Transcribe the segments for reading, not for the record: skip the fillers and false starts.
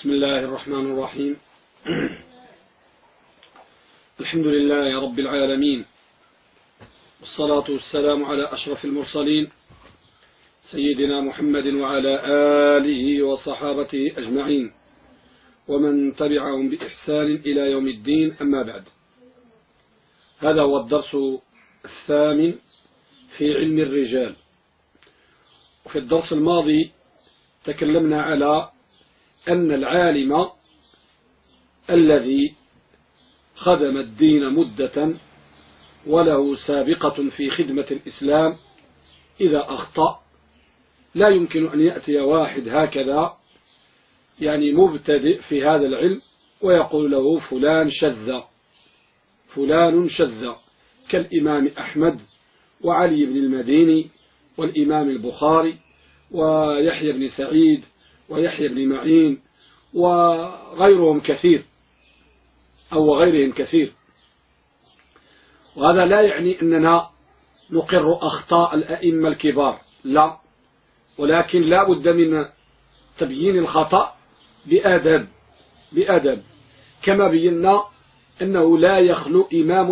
بسم الله الرحمن الرحيم. الحمد لله رب العالمين، والصلاة والسلام على أشرف المرسلين سيدنا محمد وعلى آله وصحابته أجمعين ومن تبعهم بإحسان إلى يوم الدين، أما بعد. هذا هو الدرس الثامن في علم الرجال. وفي الدرس الماضي تكلمنا على أن العالم الذي خدم الدين مدة وله سابقة في خدمة الإسلام إذا أخطأ لا يمكن أن يأتي واحد هكذا يعني مبتدئ في هذا العلم ويقول له فلان شذ كالإمام أحمد وعلي بن المديني والإمام البخاري ويحيى بن سعيد ويحيى بن معين وغيرهم كثير أو وغيرهم كثير. وهذا لا يعني أننا نقر أخطاء الأئمة الكبار، لا، ولكن لا بد من تبيين الخطأ بأدب كما بينا أنه لا يخلو إمام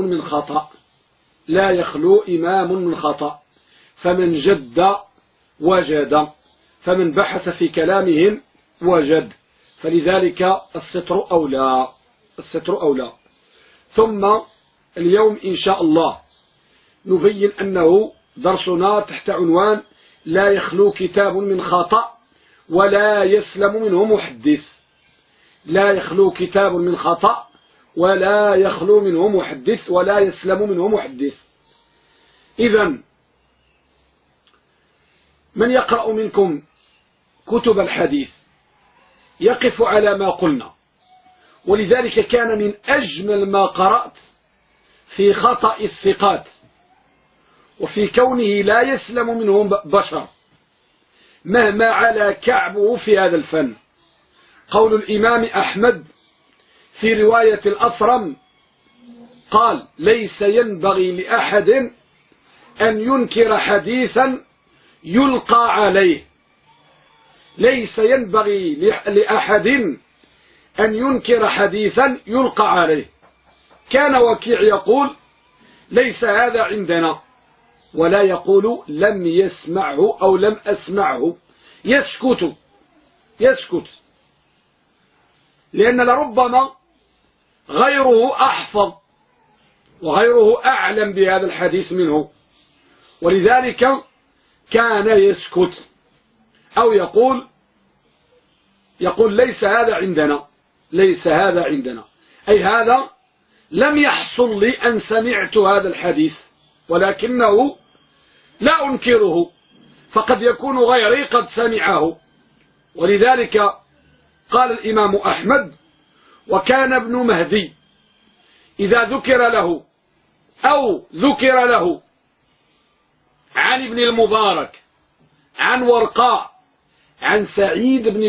من خطأ، فمن جد وجد، فمن بحث في كلامهم وجد، فلذلك الستر أولى. ثم اليوم إن شاء الله نبين أنه درسنا تحت عنوان لا يخلو كتاب من خطأ ولا يسلم منه محدث. لا يخلو كتاب من خطأ ولا يخلو منه محدث ولا يسلم منه محدث. إذن من يقرأ منكم كتب الحديث يقف على ما قلنا، ولذلك كان من أجمل ما قرأت في خطأ الثقات وفي كونه لا يسلم منهم بشر مهما على كعبه في هذا الفن قول الإمام أحمد في رواية الأثرم قال: ليس ينبغي لأحد أن ينكر حديثا يلقى عليه. ليس ينبغي لأحد أن ينكر حديثا يلقى عليه. كان وكيع يقول: ليس هذا عندنا، ولا يقول لم يسمعه أو لم أسمعه، يسكت، لأن لربما غيره أحفظ وغيره أعلم بهذا الحديث منه، ولذلك كان يسكت أو يقول ليس هذا عندنا، أي هذا لم يحصل لي أن سمعت هذا الحديث، ولكنه لا أنكره، فقد يكون غيري قد سمعه. ولذلك قال الإمام أحمد: وكان ابن مهدي إذا ذكر له عن ابن المبارك عن ورقاء عن سعيد بن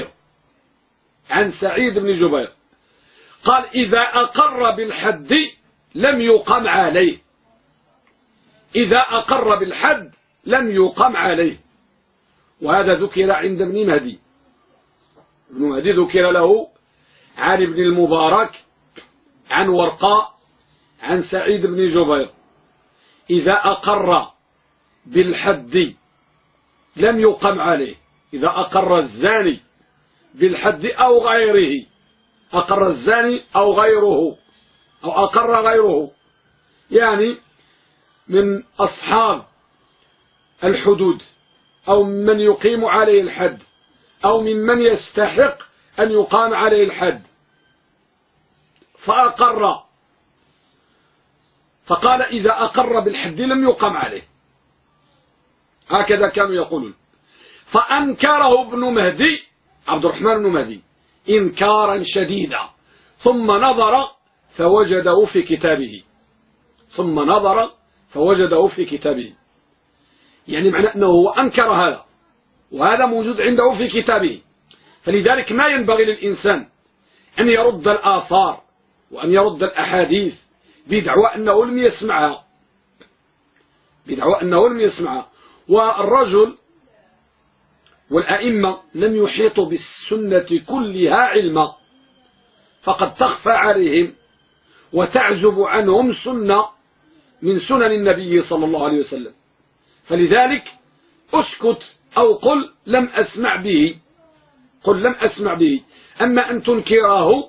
جبير قال: إذا أقر بالحد لم يقم عليه. إذا أقر بالحد لم يقم عليه. وهذا ذكر عند ابن مهدي. ابن مهدي ذكر له عن ابن المبارك عن ورقاء عن سعيد بن جبير: إذا أقر بالحد لم يقم عليه. إذا أقر الزاني بالحد أو غيره، أقر الزاني أو غيره أو أقر غيره، يعني من أصحاب الحدود أو من يقيم عليه الحد أو ممن يستحق أن يقام عليه الحد، فأقر، فقال: إذا أقر بالحد لم يقم عليه. هكذا كانوا يقولون. فأنكره ابن مهدي، عبد الرحمن بن مهدي، إنكارا شديدا، ثم نظر فوجده في كتابه. يعني معنى أنه أنكر هذا، وهذا موجود عنده في كتابه. فلذلك ما ينبغي للإنسان أن يرد الآثار وأن يرد الأحاديث بدعوى أنه لم يسمعها. والرجل والأئمة لم يحيطوا بالسنة كلها علما، فقد تخفى عليهم وتعزب عنهم سنة من سنن النبي صلى الله عليه وسلم، فلذلك اسكت أو قل لم أسمع به، قل لم أسمع به. أما أن تنكره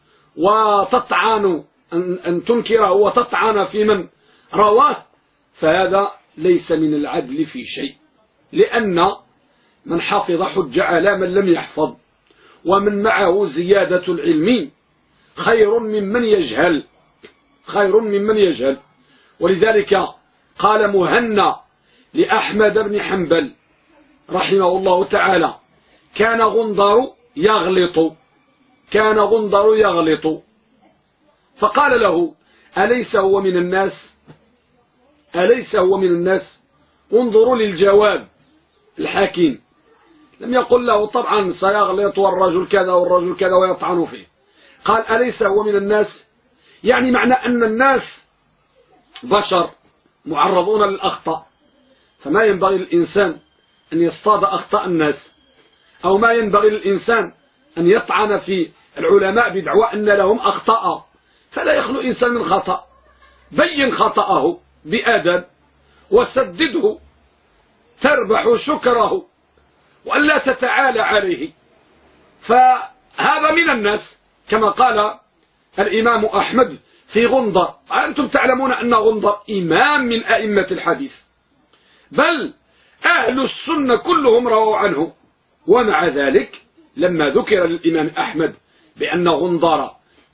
وتطعن أن تنكره وتطعن في من رواه، فهذا ليس من العدل في شيء، لأن من حفظ حج على من لم يحفظ، ومن معه زيادة العلم خير ممن يجهل، خير ممن يجهل. ولذلك قال مهنا لأحمد بن حنبل رحمه الله تعالى: كان غندر يغلط، كان غندر يغلط. فقال له: أليس هو من الناس؟ أليس هو من الناس؟ انظروا للجواب الحكيم، لم يقل له طبعا سيغلط والرجل كذا والرجل كذا ويطعن فيه، قال: أليس هو من الناس؟ يعني معنى أن الناس بشر معرضون للأخطاء، فما ينبغي للإنسان أن يصطاد أخطاء الناس، أو ما ينبغي للإنسان أن يطعن في العلماء بدعوى أن لهم أخطاء، فلا يخلو إنسان من خطأ. بين خطأه بأدب وسدده تربح شكره وألا تتعالى عليه، فهذا من الناس، كما قال الإمام أحمد في غندر. أنتم تعلمون أن غندر إمام من أئمة الحديث، بل أهل السنة كلهم رووا عنه، ومع ذلك لما ذكر للإمام أحمد بأن غندر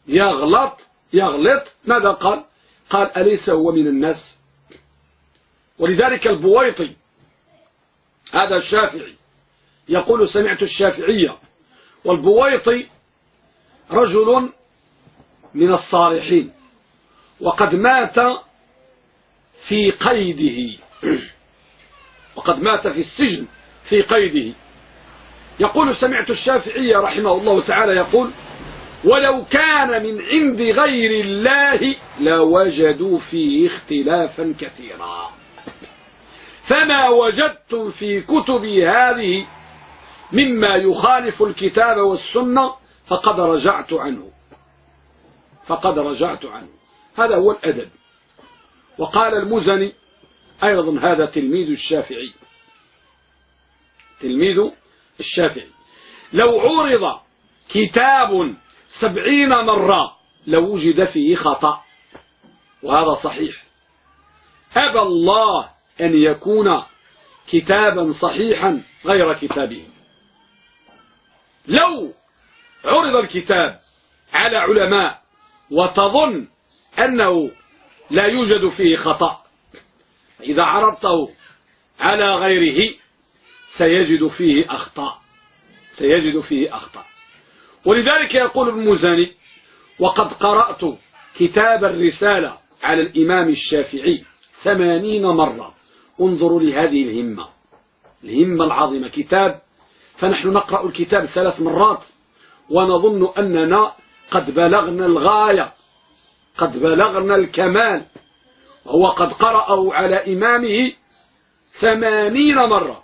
يغلط ماذا قال؟ قال: أليس هو من الناس؟ ولذلك البويطي هذا الشافعي يقول: سمعت الشافعية. والبويطي رجل من الصالحين، وقد مات في قيده، وقد مات في السجن في قيده. يقول: سمعت الشافعي رحمه الله تعالى يقول: ولو كان من عند غير الله لوجدوا فيه اختلافا كثيرا، فما وجدتم في كتبي هذه مما يخالف الكتاب والسنة فقد رجعت عنه، فقد رجعت عنه. هذا هو الأدب. وقال المزني أيضا، هذا تلميذ الشافعي، تلميذ الشافعي: لو عرض كتاب 70 مرة لوجد فيه خطأ، وهذا صحيح. أبى الله أن يكون كتابا صحيحا غير كتابه. لو عرض الكتاب على علماء وتظن أنه لا يوجد فيه خطأ، إذا عرضته على غيره سيجد فيه أخطاء، سيجد فيه أخطاء. ولذلك يقول المزني: وقد قرأت كتاب الرسالة على الإمام الشافعي 80 مرة. انظروا لهذه الهمة، الهمة العظيمة. كتاب، فنحن نقرأ الكتاب 3 مرات ونظن أننا قد بلغنا الغاية، قد بلغنا الكمال، وهو قد قرأه على إمامه 80 مرة،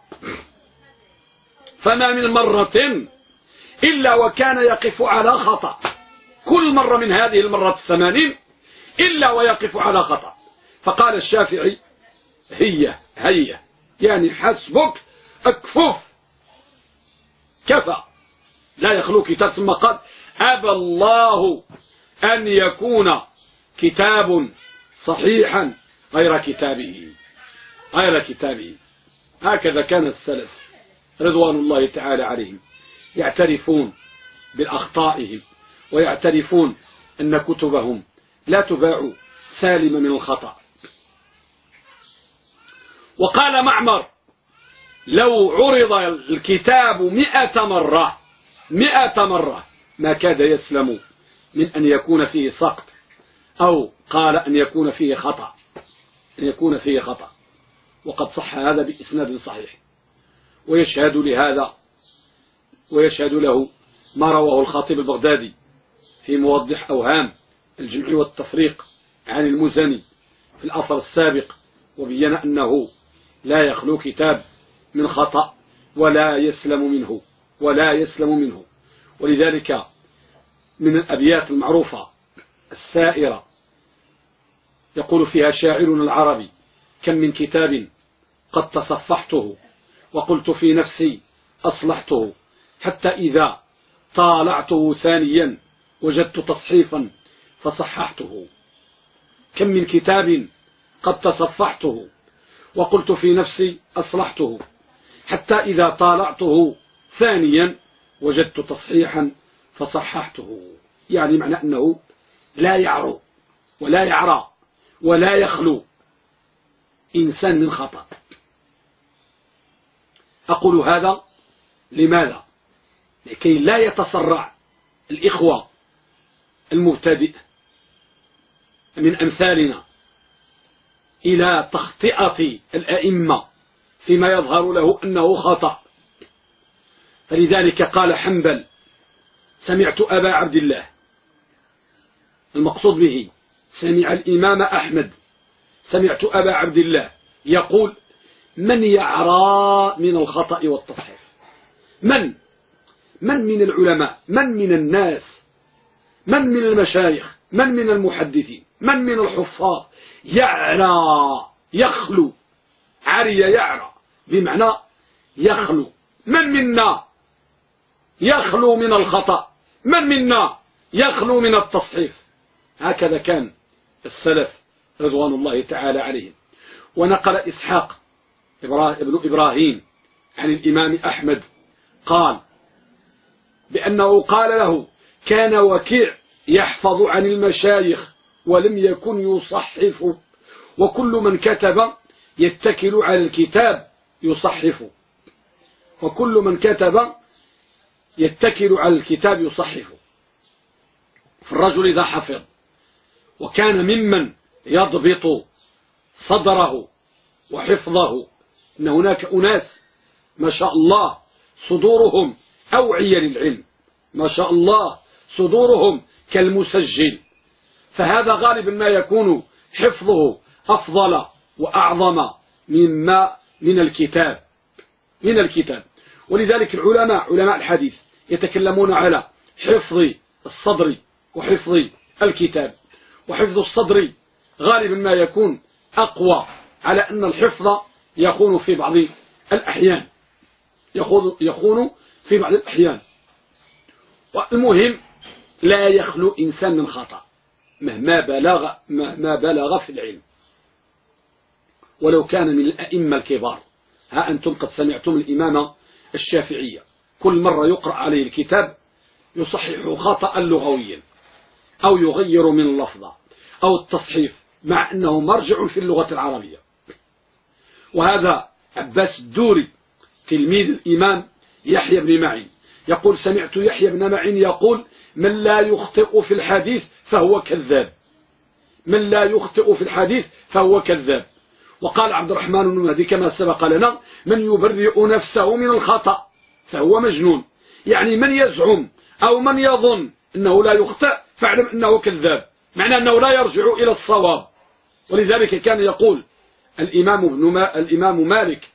فما من مرة إلا وكان يقف على خطأ، كل مرة من هذه المرات 80 إلا ويقف على خطأ. فقال الشافعي: هيا يعني حسبك، اكفف، كفى، لا يخلو كتاب. ثم قال: أبى الله أن يكون كتاب صحيحا غير كتابه، غير كتابه. هكذا كان السلف رضوان الله تعالى عليهم، يعترفون بأخطائهم ويعترفون أن كتبهم لا تباع سالمة من الخطأ. وقال معمر: لو عرض الكتاب 100 مرة 100 مرة ما كاد يسلم من أن يكون فيه سقط، أو قال أن يكون فيه خطأ، أن يكون فيه خطأ. وقد صح هذا بإسناد صحيح. ويشهد لهذا ويشهد له ما رواه الخطيب البغدادي في موضح أوهام الجمع والتفريق عن المزني في الأثر السابق، وبين أنه لا يخلو كتاب من خطأ، ولا يسلم منه، ولا يسلم منه. ولذلك من الأبيات المعروفة السائرة يقول فيها شاعرنا العربي: كم من كتاب قد تصفحته وقلت في نفسي أصلحته، حتى إذا طالعته ثانيا وجدت تصحيفا فصححته. كم من كتاب قد تصفحته وقلت في نفسي أصلحته، حتى إذا طالعته ثانيا وجدت تصحيحا فصححته. يعني معنى أنه لا يعرو ولا يعرى ولا يخلو إنسان من خطأ. أقول هذا لماذا؟ لكي لا يتسرع الإخوة المبتدئ من أمثالنا إلى تخطئة الأئمة فيما يظهر له أنه خطأ. فلذلك قال حنبل: سمعت أبا عبد الله، المقصود به سمع الإمام أحمد، سمعت أبا عبد الله يقول: من يعرى من الخطأ والتصحيف؟ من من العلماء، من الناس، من المشايخ، من المحدثين، من الحفاظ يعرى يخلو؟ عري يعرى بمعنى يخلو. من منا يخلو من الخطأ؟ من منا يخلو من التصحيف؟ هكذا كان السلف رضوان الله تعالى عليهم. ونقل إسحاق ابن إبراهيم عن الإمام أحمد قال بأنه قال له: كان وكيع يحفظ عن المشايخ ولم يكن يصحف، وكل من كتب يتكل على الكتاب يصحف، وكل من كتب يتكل على الكتاب يصحف. فالرجل إذا حفظ وكان ممن يضبط صدره وحفظه، إن هناك أناس ما شاء الله صدورهم أوعية للعلم، ما شاء الله صدورهم كالمسجل، فهذا غالبا ما يكون حفظه أفضل وأعظم مما من الكتاب. ولذلك علماء الحديث يتكلمون على حفظ الصدر وحفظ الكتاب. وحفظ الصدر غالبا ما يكون أقوى، على أن الحفظ يخون في بعض الأحيان، يخون في بعض الأحيان. والمهم لا يخلو إنسان من خطأ مهما بلغ في العلم، ولو كان من الأئمة الكبار. ها أنتم قد سمعتم الإمام الشافعي كل مرة يقرأ عليه الكتاب يصحح خطأ لغويا أو يغير من اللفظة أو التصحيف، مع أنه مرجع في اللغة العربية. وهذا عباس الدوري تلميذ الإمام يحيى بن معين يقول: سمعت يحيى بن معين يقول: من لا يخطئ في الحديث فهو كذاب، من لا يخطئ في الحديث فهو كذاب. وقال عبد الرحمن بن مهدي كما سبق لنا: من يبرئ نفسه من الخطأ فهو مجنون. يعني من يزعم أو من يظن أنه لا يخطئ فاعلم أنه كذاب، معنى أنه لا يرجع إلى الصواب. ولذلك كان يقول الإمام مالك: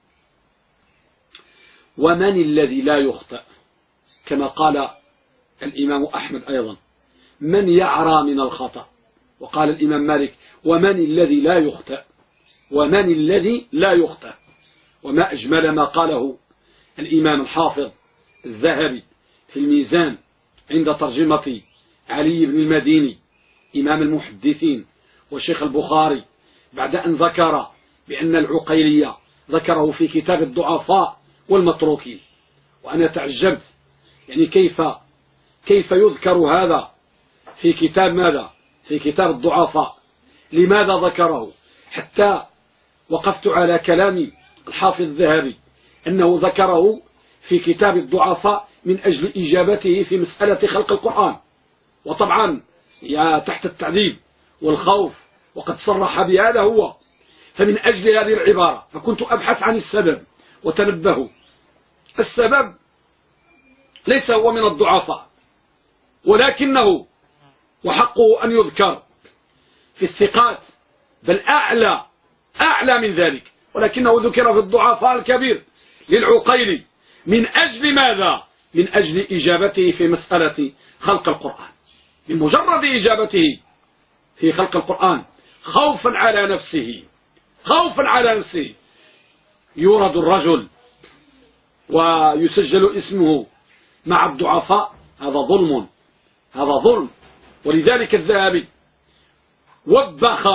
ومن الذي لا يخطئ؟ كما قال الإمام أحمد أيضا: من يعرى من الخطأ؟ وقال الإمام مالك: ومن الذي لا يخطئ؟ ومن الذي لا يخطئ؟ وما أجمل ما قاله الإمام الحافظ الذهبي في الميزان عند ترجمة علي بن المديني إمام المحدثين وشيخ البخاري، بعد أن ذكر بأن العقيلية ذكره في كتاب الضعفاء والمتروكين. وأنا تعجبت، يعني كيف يذكر هذا في كتاب ماذا؟ في كتاب الضعفاء. لماذا ذكره؟ حتى وقفت على كلام الحافظ الذهبي أنه ذكره في كتاب الضعفاء من أجل إجابته في مسألة خلق القرآن، وطبعا تحت التعذيب والخوف، وقد صرح بهذا هو. فمن أجل هذه العبارة فكنت أبحث عن السبب، وتنبهوا السبب ليس هو من الضعفاء، ولكنه وحقه أن يذكر في الثقات، بل أعلى من ذلك، ولكنه ذكر في الضعفاء الكبير، للعقيلي. من أجل ماذا؟ من أجل إجابته في مسألة خلق القرآن. بمجرد إجابته في خلق القرآن خوفا على نفسه يورد الرجل ويسجل اسمه مع الضعفاء. هذا ظلم. ولذلك الذهبي وبخ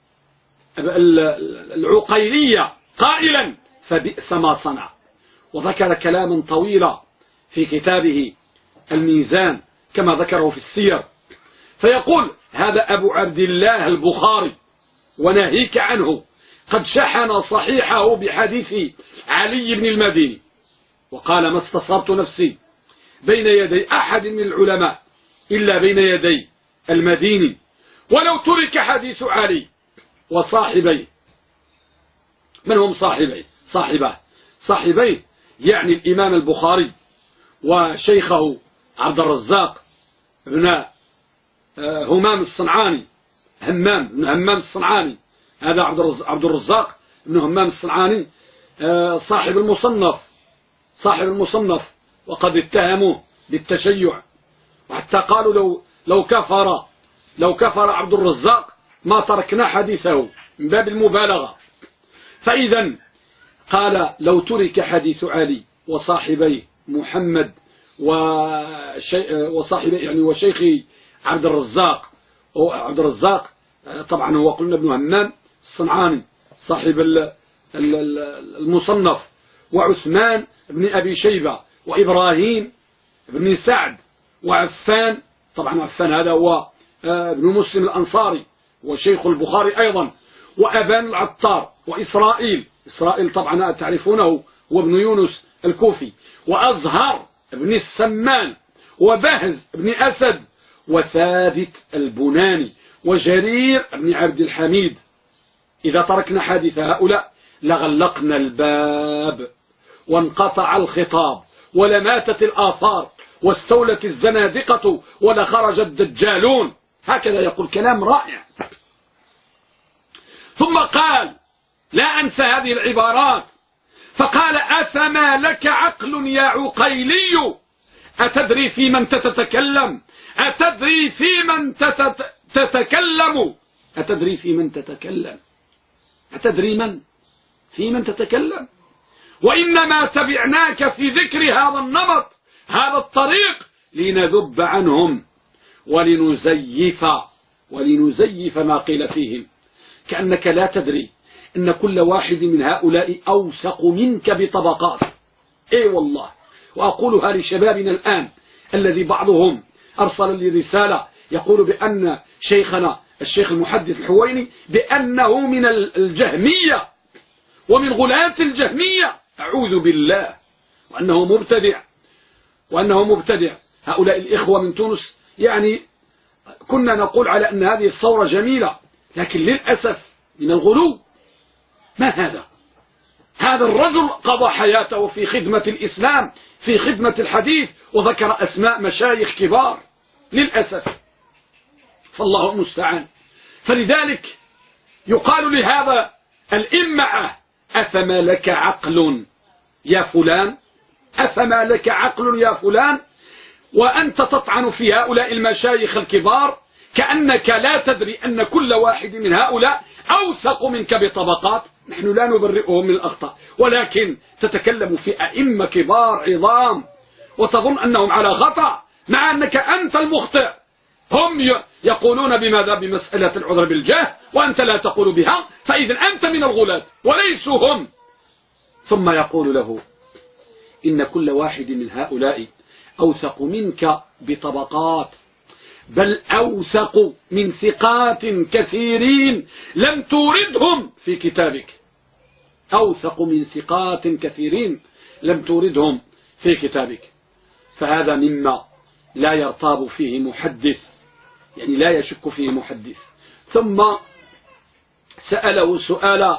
العقيلية قائلا فبئس ما صنع، وذكر كلاما طويلا في كتابه الميزان كما ذكره في السير، فيقول هذا أبو عبد الله البخاري وناهيك عنه قد شحن صحيحه بحديث علي بن المديني، وقال ما استصرت نفسي بين يدي أحد من العلماء إلا بين يدي المديني، ولو ترك حديث علي وصاحبيه. من هم صاحبيه يعني الإمام البخاري وشيخه عبد الرزاق بن همام الصنعاني، همام الصنعاني. هذا عبد الرزاق بن همام الصنعاني صاحب المصنف، وقد اتهموه بالتشيع، وحتى قالوا لو كفر عبد الرزاق ما تركنا حديثه من باب المبالغة. فإذا قال لو ترك حديث علي وصاحبيه محمد وصاحبيه يعني وشيخ عبد الرزاق طبعا هو قلنا ابن همام الصنعاني صاحب المصنف، وعثمان بن أبي شيبة، وإبراهيم بن سعد، وعفان. طبعا عفان هذا هو ابن مسلم الأنصاري وشيخ البخاري أيضا، وأبان العطار، وإسرائيل طبعا تعرفونه هو ابن يونس الكوفي، وأزهر بن السمان، وبهز بن أسد، وثابت البناني، وجرير بن عبد الحميد. إذا تركنا حديث هؤلاء لغلقنا الباب وانقطع الخطاب ولماتت الآثار واستولت الزنادقة ولخرج الدجالون. هكذا يقول كلام رائع. ثم قال لا أنسى هذه العبارات، فقال أفما لك عقل يا عقيلي أتدري في من تتكلم؟ أتدري في من تتكلم؟ وإنما تبعناك في ذكر هذا النمط، هذا الطريق، لنذب عنهم ولنزيف ما قيل فيهم. كأنك لا تدري أن كل واحد من هؤلاء أوثق منك بطبقات. إيه والله. وأقولها لشبابنا الآن الذي بعضهم أرسل لي رسالة يقول بأن شيخنا الشيخ المحدث الحويني بأنه من الجهمية ومن غلاة الجهمية، أعوذ بالله، وأنه مبتدع. هؤلاء الإخوة من تونس يعني كنا نقول على أن هذه الثورة جميلة، لكن للأسف من الغلو. ما هذا الرجل قضى حياته في خدمة الإسلام، في خدمة الحديث، وذكر أسماء مشايخ كبار للأسف، فالله المستعان. فلذلك يقال لهذا الإمعة أفما لك عقل يا فلان، أفما لك عقل يا فلان، وأنت تطعن في هؤلاء المشايخ الكبار كأنك لا تدري أن كل واحد من هؤلاء أوثق منك بطبقات. نحن لا نبرئهم من الأخطاء، ولكن تتكلم في أئمة كبار عظام وتظن أنهم على خطأ مع أنك أنت المخطئ. هم يقولون بماذا؟ بمسألة العذر بالجهل، وأنت لا تقول بها، فإذا أنت من الغلاة وليسوا هم. ثم يقول له إن كل واحد من هؤلاء أوثق منك بطبقات، بل أوثق من ثقات كثيرين لم توردهم في كتابك. أوثق من ثقات كثيرين لم توردهم في كتابك. فهذا مما لا يرتاب فيه محدث، يعني لا يشك فيه محدث. ثم سأله سؤال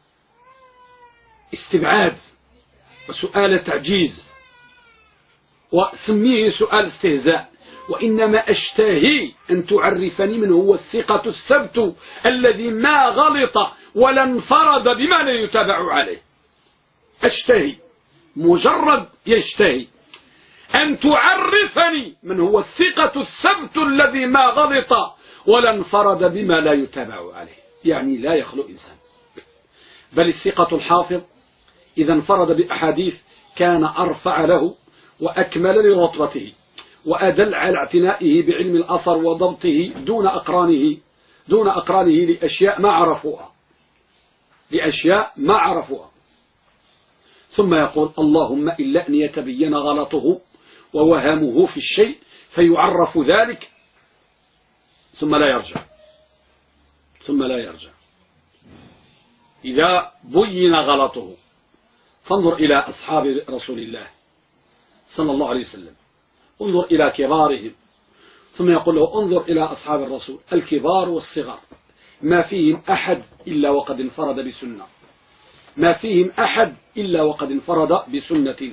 استبعاد وسؤال تعجيز، وسميه سؤال استهزاء. وإنما أشتهي أن تعرفني من هو الثقة الثبت الذي ما غلط ولا انفرد بما لا يتابع عليه. أشتهي مجرد يشتهي أن تعرفني من هو الثقة الثبت الذي ما غلط ولا انفرد بما لا يتابع عليه، يعني لا يخلو إنسان. بل الثقة الحافظ إذا انفرد بأحاديث كان أرفع له وأكمل لرتبته وأدل على اعتنائه بعلم الأثر وضبطه دون أقرانه لأشياء ما عرفوها ثم يقول اللهم إلا أن يتبين غلطه ووهمه في الشيء فيعرف ذلك ثم لا يرجع. إذا بين غلطه فانظر إلى أصحاب رسول الله صلى الله عليه وسلم، انظر إلى كبارهم، ثم يقول له انظر إلى أصحاب الرسول الكبار والصغار ما فيهم أحد إلا وقد انفرد بسنة، ما فيهم أحد إلا وقد انفرد بسنة.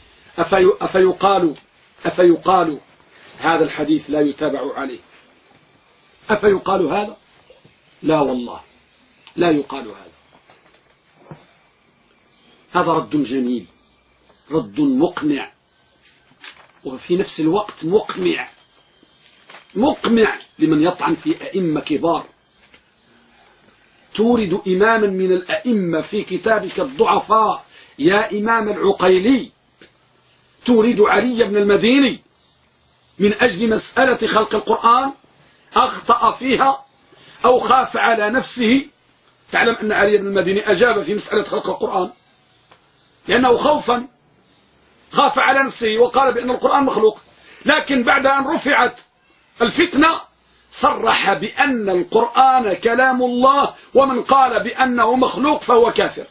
أفيقال هذا الحديث لا يتابع عليه؟ أفيقال هذا؟ لا والله لا يقال هذا. هذا رد جميل، رد مقنع، وفي نفس الوقت مقمع لمن يطعن في أئمة كبار. تورد إماما من الأئمة في كتابك الضعفاء يا إمام العقيلي، تورد علي بن المديني من أجل مسألة خلق القرآن أخطأ فيها أو خاف على نفسه. تعلم أن علي بن المديني أجاب في مسألة خلق القرآن لأنه خاف على نفسه وقال بأن القرآن مخلوق، لكن بعد أن رفعت الفتنة صرح بأن القرآن كلام الله، ومن قال بأنه مخلوق فهو كافر.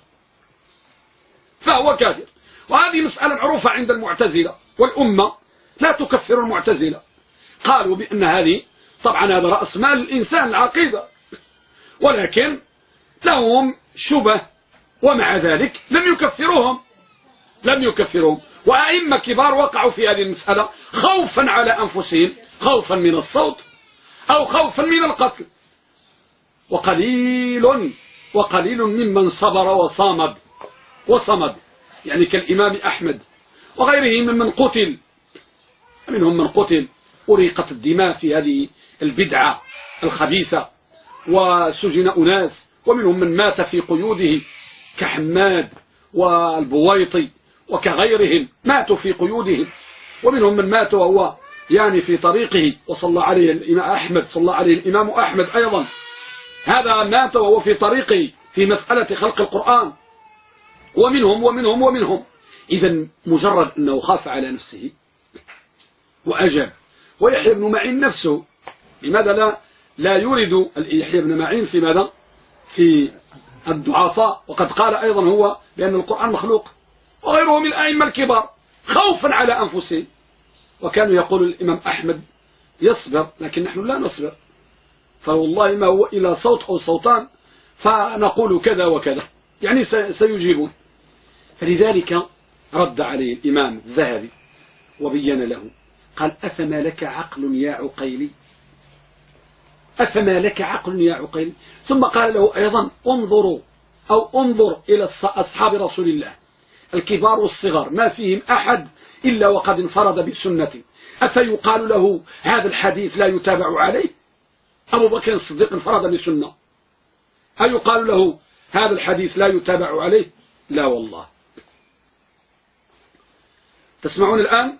وهذه مسألة معروفة عند المعتزلة، والأمة لا تكفر المعتزلة. قالوا بأن هذه طبعا هذا رأس مال الإنسان العقيدة، ولكن لهم شبه، ومع ذلك لم يكفرهم. وأئمة كبار وقعوا في هذه المسألة خوفا على أنفسهم، خوفا من الصوت أو خوفا من القتل. وقليل ممن صبر وصمد يعني كالإمام أحمد وغيره ممن قتل. منهم من قتل أريقت الدماء في هذه البدعة الخبيثة وسجن أناس، ومنهم من مات في قيوده كحماد والبويطي وكغيرهم ماتوا في قيودهم، ومنهم من مات وهو يعني في طريقه وصلى عليه الإمام أحمد أيضا، هذا مات وهو في طريقه في مسألة خلق القرآن، ومنهم. إذا مجرد أنه خاف على نفسه وأجاب. ويحيى بن معين نفسه لماذا لا يورد يحيى بن معين في ماذا؟ في الضعفاء، وقد قال أيضا هو بأن القرآن مخلوق، وغيره من الأئمة الكبار خوفا على أنفسهم. وكانوا يقول الإمام أحمد يصبر، لكن نحن لا نصبر، فوالله ما هو إلى صوت أو صوتان فنقول كذا وكذا، يعني سيجيبون. فلذلك رد عليه الإمام الذهبي وبين له، قال أفما لك عقل يا عقيلي، ثم قال له أيضا انظر إلى أصحاب رسول الله الكبار والصغار ما فيهم أحد إلا وقد انفرد بسنة، أفيقال له هذا الحديث لا يتابع عليه؟ أبو بكر الصديق انفرد بسنة، أيقال له هذا الحديث لا يتابع عليه؟ لا والله. تسمعون الآن؟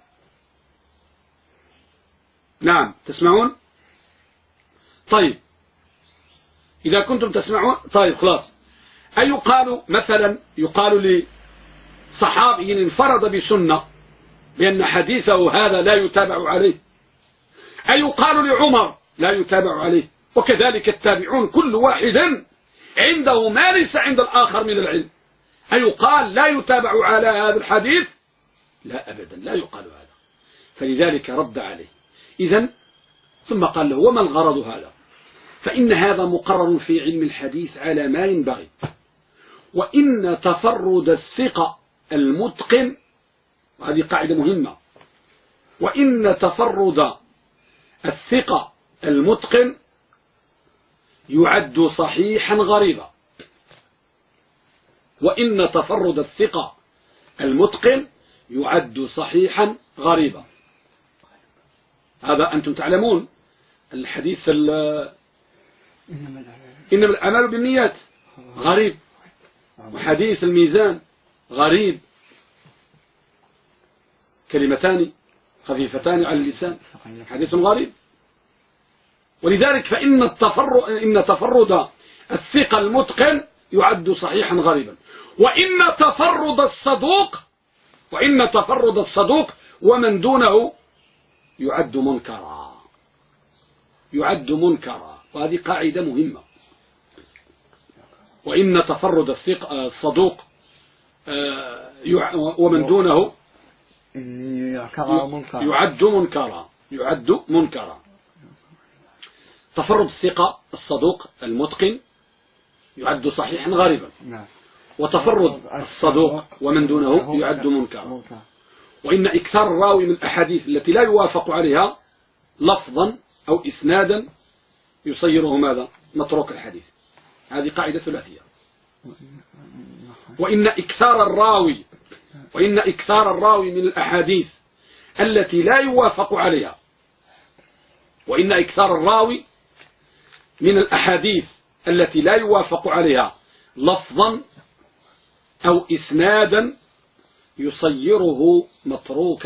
نعم تسمعون؟ طيب إذا كنتم تسمعون طيب خلاص. أيقال مثلا يقال لصحابي انفرد بسنة بأن حديثه هذا لا يتابع عليه؟ أيقال لعمر لا يتابع عليه؟ وكذلك التابعون كل واحد عنده ما ليس عند الآخر من العلم، أيقال لا يتابع على هذا الحديث؟ لا أبدا، لا يقال هذا. فلذلك رد عليه. إذن ثم قال له وما الغرض هذا؟ فإن هذا مقرر في علم الحديث على ما ينبغي، وإن تفرد الثقة المتقن، وهذه قاعدة مهمة، وإن تفرد الثقة المتقن يعد صحيحا غريبا، وإن تفرد الثقة المتقن يعد صحيحا غريبا. هذا أنتم تعلمون الحديث إنما الأعمال بالنيات غريب، وحديث الميزان غريب، كلمتان خفيفتان على اللسان، حديث غريب. ولذلك فإن تفرد الثقة المتقن يعد صحيحا غريبا، وإن تفرد الصدوق ومن دونه يعد منكرا، وهذه قاعدة مهمة. وإن تفرد الصدوق ومن دونه يعد منكرا. تفرد الثقة الصدوق المتقن يعد صحيحا غريبا، وتفرد الصدوق ومن دونه يعد منكرا. وإن إكثار الراوي من الأحاديث التي لا يوافق عليها لفظا أو إسنادا يصيره ماذا؟ متروك الحديث. هذه قاعدة ثلاثية. وإن إكثار الراوي من الأحاديث التي لا يوافق عليها، وإن إكثار الراوي من الأحاديث التي لا يوافق عليها لفظا أو إسنادا يصيره متروك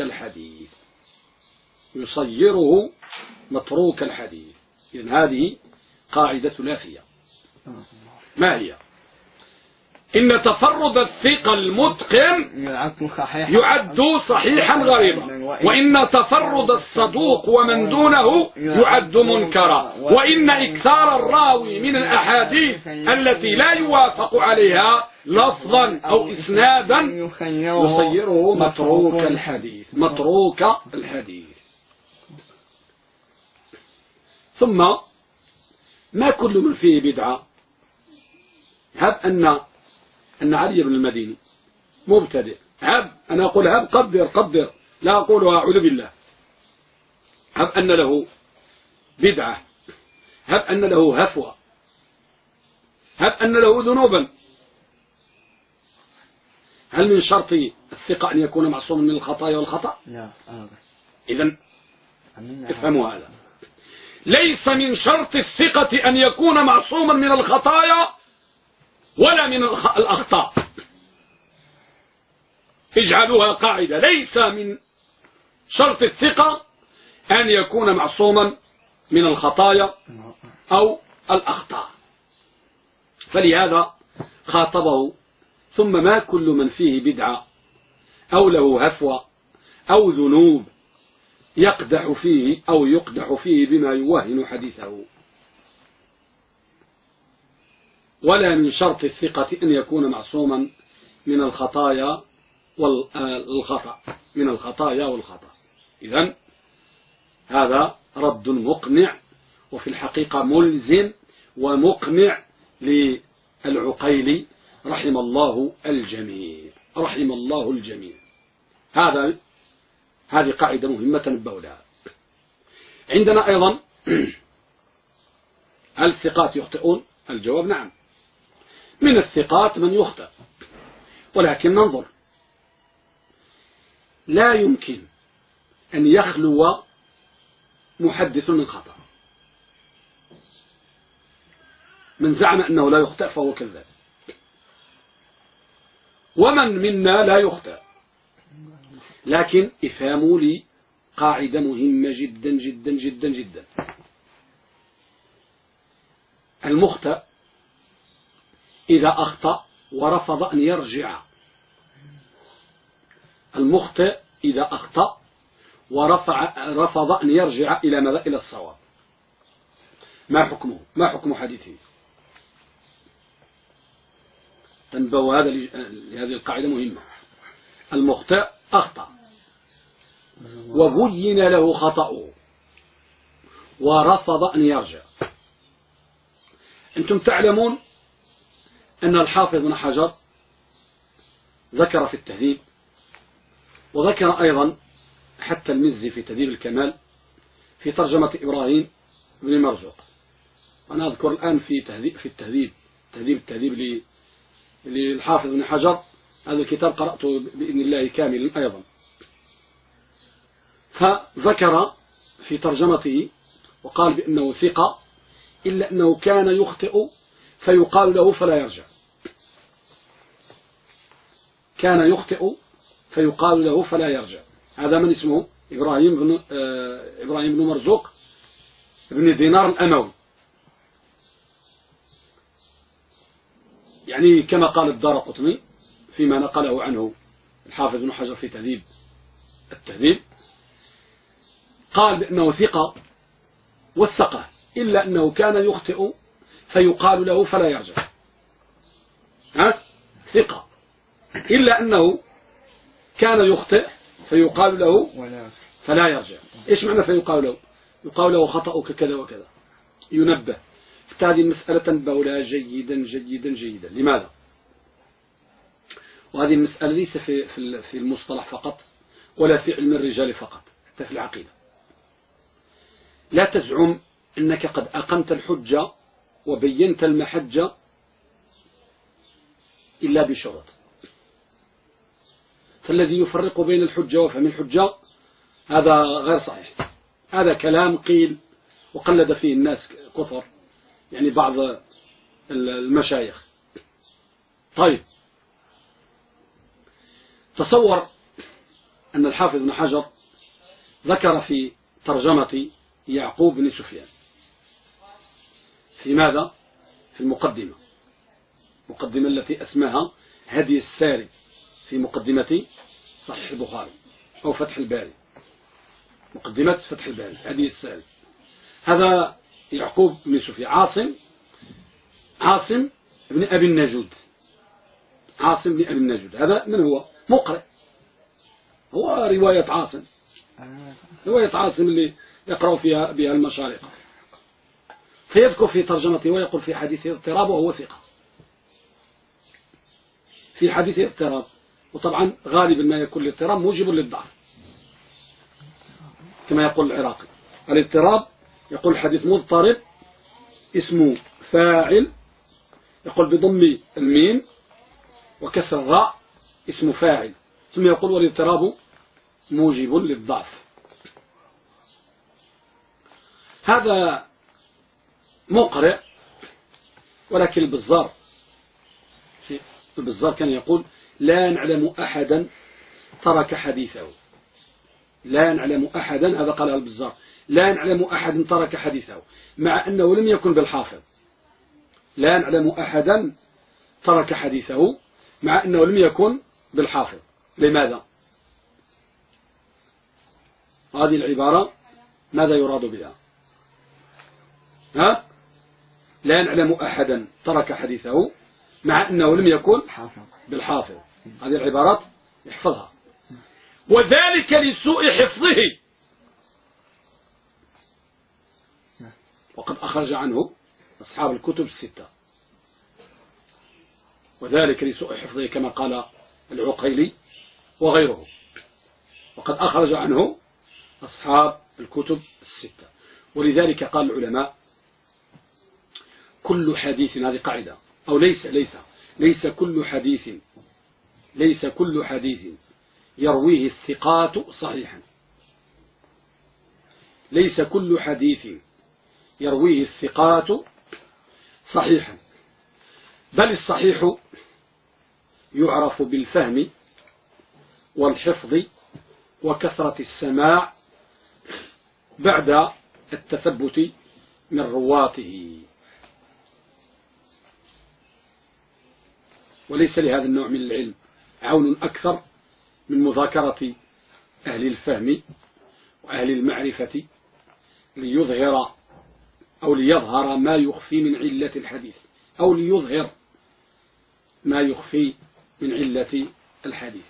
الحديث. إذن هذه قاعدة ثلاثية. ما هي؟ إن تفرد الثقة المتقن يعد صحيحا غريبا، وإن تفرد الصدوق ومن دونه يعد منكرا، وإن إكثار الراوي من الأحاديث التي لا يوافق عليها لفظا أو إسنادا يصيره متروك الحديث. ثم ما كل من فيه بدعة. هب أن علي بن المديني مبتدئ، أنا أقول قدر، لا أقولها أعوذ بالله. هب أن له بدعة، هب أن له هفوة، هب أن له ذنوبا، هل من شرط الثقة أن يكون معصوما من الخطايا والخطأ؟ لا. إذن افهموا هذا، ليس من شرط الثقة أن يكون معصوما من الخطايا ولا من الأخطاء. اجعلوها قاعدة، ليس من شرط الثقة أن يكون معصوما من الخطايا أو الأخطاء. فلهذا خاطبه. ثم ما كل من فيه بدعة أو له هفوة أو ذنوب يقدح فيه بما يوهن حديثه. ولا من شرط الثقة أن يكون معصوما من الخطايا والخطأ. إذن هذا رد مقنع، وفي الحقيقة ملزم ومقنع للعقيلي رحم الله الجميع. هذه قاعدة مهمة تنبهوا لها. عندنا أيضا هل الثقات يخطئون؟ الجواب نعم، من الثقات من يخطئ، ولكن ننظر. لا يمكن أن يخلو محدث من خطأ. من زعم أنه لا يخطئ فهو كذاب، ومن منا لا يخطئ. لكن افهموا لي قاعدة مهمة جدا جدا جدا جدا. المخطئ إذا أخطأ ورفض أن يرجع، ورفض أن يرجع إلى ماذا؟ إلى الصواب. ما حكمه؟ ما حكم حديثه؟ تنبهوا لهذه القاعدة مهمة. المخطئ أخطأ وبين له خطأه ورفض أن يرجع. أنتم تعلمون أن الحافظ بن حجر ذكر في التهذيب، وذكر أيضا حتى المزي في تهذيب الكمال في ترجمة إبراهيم بن مرزوق. أنا أذكر الآن في تهذيب للحافظ بن حجر هذا الكتاب قرأته بإذن الله كاملا أيضا. فذكر في ترجمته وقال بأنه ثقة إلا أنه كان يخطئ فيقال له فلا يرجع. كان يخطئ فيقال له فلا يرجع. هذا من اسمه إبراهيم بن مرزوق بن دينار الأموي. يعني كما قال الدارقطني فيما نقله عنه الحافظ بن حجر في تهذيب التهذيب، قال بأنه ثقة وثقه إلا أنه كان يخطئ فيقال له فلا يرجع. ثقة إلا أنه كان يخطئ فيقال له فلا يرجع. إيش معنى فيقال له؟ يقال له خطأك كذا وكذا، ينبه. هذه المسألة تنبه لها جيدا جيدا جيدا. لماذا؟ وهذه المسألة ليس في المصطلح فقط ولا في علم الرجال فقط، حتى في العقيدة. لا تزعم أنك قد أقمت الحجة وبينت المحجة إلا بشروط. فالذي يفرق بين الحجة وفهم الحجة هذا غير صحيح. هذا كلام قيل وقلد فيه الناس كثر، يعني بعض المشايخ. طيب، تصور أن الحافظ بن حجر ذكر في ترجمة يعقوب بن سفيان في ماذا؟ في المقدمة التي أسماها هدي الساري في مقدمة صحيح البخاري أو فتح الباري. مقدمة فتح الباري هدي الساري. هذا يعقوب بن سفيان عاصم بن أبي النجود. عاصم بن أبي النجود هذا من هو؟ مقرئ. هو رواية عاصم اللي يقرأ فيها بها المشارقة. فيذكر في ترجمته ويقول في حديث اضطراب وهو ثقة. في حديث اضطراب، وطبعا غالبا ما يكون الاضطراب موجب للضعف كما يقول العراقي. الاضطراب يقول حديث مضطرب اسمه فاعل، يقول بضم الميم وكسر الراء اسمه فاعل، ثم يقول والاضطراب موجب للضعف. هذا مقرئ، ولكن البزار كان يقول لا نعلم أحدا ترك حديثه. لا نعلم أحدا، هذا قالها البزار، لا نعلم أحدا ترك حديثه، مع أنه لم يكن بالحافظ. لا نعلم أحدا ترك حديثه مع أنه لم يكن بالحافظ. لماذا؟ هذه العبارة ماذا يراد بها؟ لا نعلم أحدا ترك حديثه مع أنه لم يكن بالحافظ. هذه العبارات يحفظها. وذلك لسوء حفظه، وقد أخرج عنه أصحاب الكتب الستة. وذلك لسوء حفظه كما قال العقيلي وغيره، وقد أخرج عنه أصحاب الكتب الستة. ولذلك قال العلماء كل حديث، هذه قاعدة، أو ليس كل حديث يرويه الثقات صحيحا. ليس كل حديث يرويه الثقات صحيحا، بل الصحيح يعرف بالفهم والحفظ وكثرة السماع بعد التثبت من رواته. وليس لهذا النوع من العلم عون أكثر من مذاكرة أهل الفهم وأهل المعرفة ليظهر ما يخفي من علة الحديث، أو ليظهر ما يخفي من علة الحديث.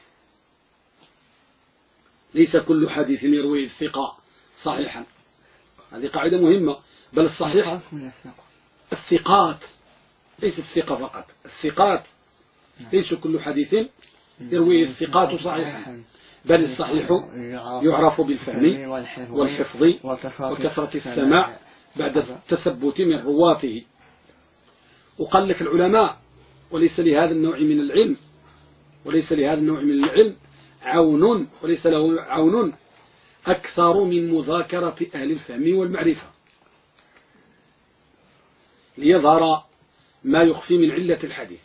ليس كل حديث يرويه الثقة صحيحا، هذه قاعدة مهمة. بل الصحيح الثقات، ليس الثقة فقط، الثقات. ليس كل حديث يرويه الثقات صحيحا، بل الصحيح يعرف بالفهم والحفظ وكثرة السماع بعد التثبت من رواته. وقال لك العلماء وليس لهذا النوع من العلم وليس لهذا النوع من العلم عون، وليس له عون أكثر من مذاكرة أهل الفهم والمعرفة ليظهر ما يخفي من علة الحديث.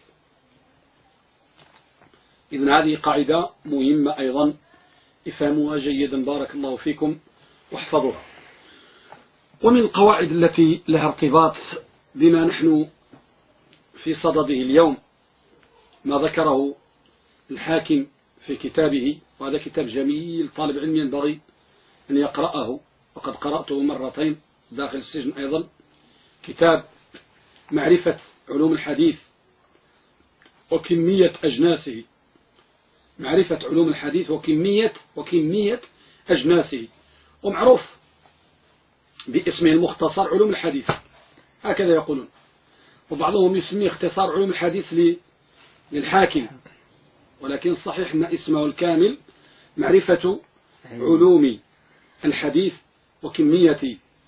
إذن هذه قاعدة مهمة أيضا، افهموها جيدا بارك الله فيكم واحفظوها. ومن القواعد التي لها ارتباط بما نحن في صدده اليوم ما ذكره الحاكم في كتابه، وهذا كتاب جميل طالب علم ينبغي أن يقرأه، وقد قرأته مرتين داخل السجن أيضا، كتاب معرفة علوم الحديث وكمية أجناسه، معرفة علوم الحديث وكمية أجناسه، ومعروف باسمه المختصر علوم الحديث هكذا يقولون، وبعضهم يسميه اختصار علوم الحديث للحاكم، ولكن الصحيح أن اسمه الكامل معرفة علوم الحديث وكمية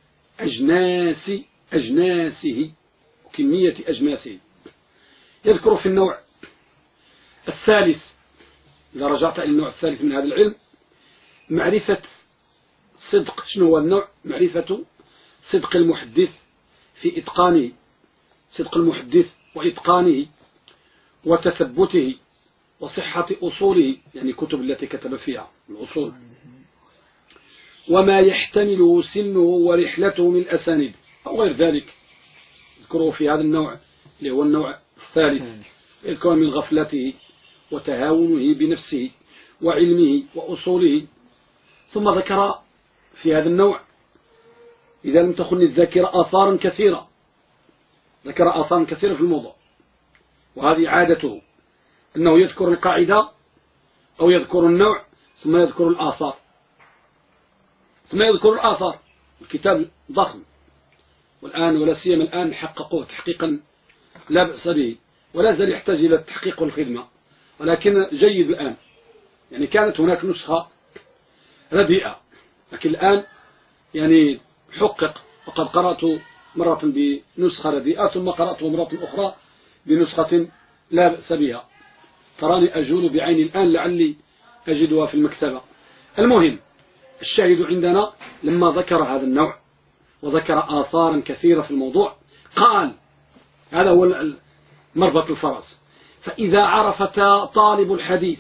أجناسه وكمية أجناسه. يذكر في النوع الثالث، إذا رجعت إلى النوع الثالث من هذا العلم، معرفة صدق. شنو هو النوع؟ معرفة صدق المحدث في إتقانه، صدق المحدث وإتقانه وتثبته وصحة أصوله، يعني كتب التي كتب فيها الأصول، وما يحتمله سنه ورحلته من الأسانيد أو غير ذلك. يذكره في هذا النوع اللي هو النوع الثالث، يذكر من غفلته وتهاونه بنفسه وعلمه وأصوله. ثم ذكر في هذا النوع إذا لم تخن الذاكرة آثارا كثيرة، ذكر آثارا كثيرة في الموضوع، وهذه عادته أنه يذكر القاعدة أو يذكر النوع ثم يذكر الآثار، ثم يذكر الآثار. الكتاب ضخم، والآن ولا سيما الآن حققوه تحقيقا لا بأس به، ولا زال يحتاج إلى التحقيق والخدمة، ولكن جيد الآن. يعني كانت هناك نسخة رديئة، لكن الآن يعني حقق، وقد قرأت مرة بنسخة رديئة ثم قرأته مرة أخرى بنسخة لا بأس بها، تراني أجول بعيني الآن لعلي أجدها في المكتبة. المهم الشاهد عندنا لما ذكر هذا النوع وذكر آثارا كثيرة في الموضوع قال، هذا هو مربط الفرس، فإذا عرف طالب الحديث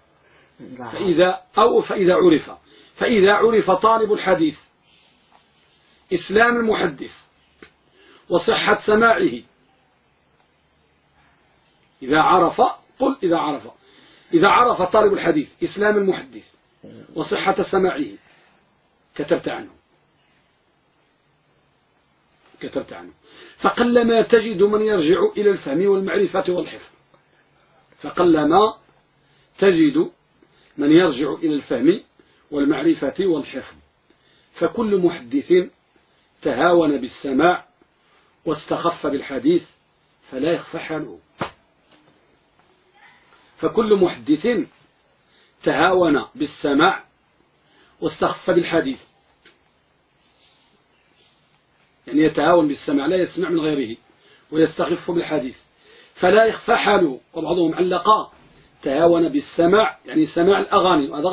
فإذا عرف طالب الحديث إسلام المحدث وصحة سماعه، إذا عرف طالب الحديث إسلام المحدث وصحة سماعه كتبت عنه. فقلما تجد من يرجع إلى الفهم والمعرفة والحفظ، فقلما تجد من يرجع إلى الفهم والمعرفة والحفظ، فكل محدث تهاون بالسماع واستخف بالحديث فلا يخفى حاله. فكل محدث تهاون بالسماع واستخف بالحديث، يعني يتهاون بالسماع لا يسمع من غيره، ويستخف بالحديث فلا يخفى حاله. وبعضهم علق تهاون بالسماع يعني سماع الأغاني، وهذا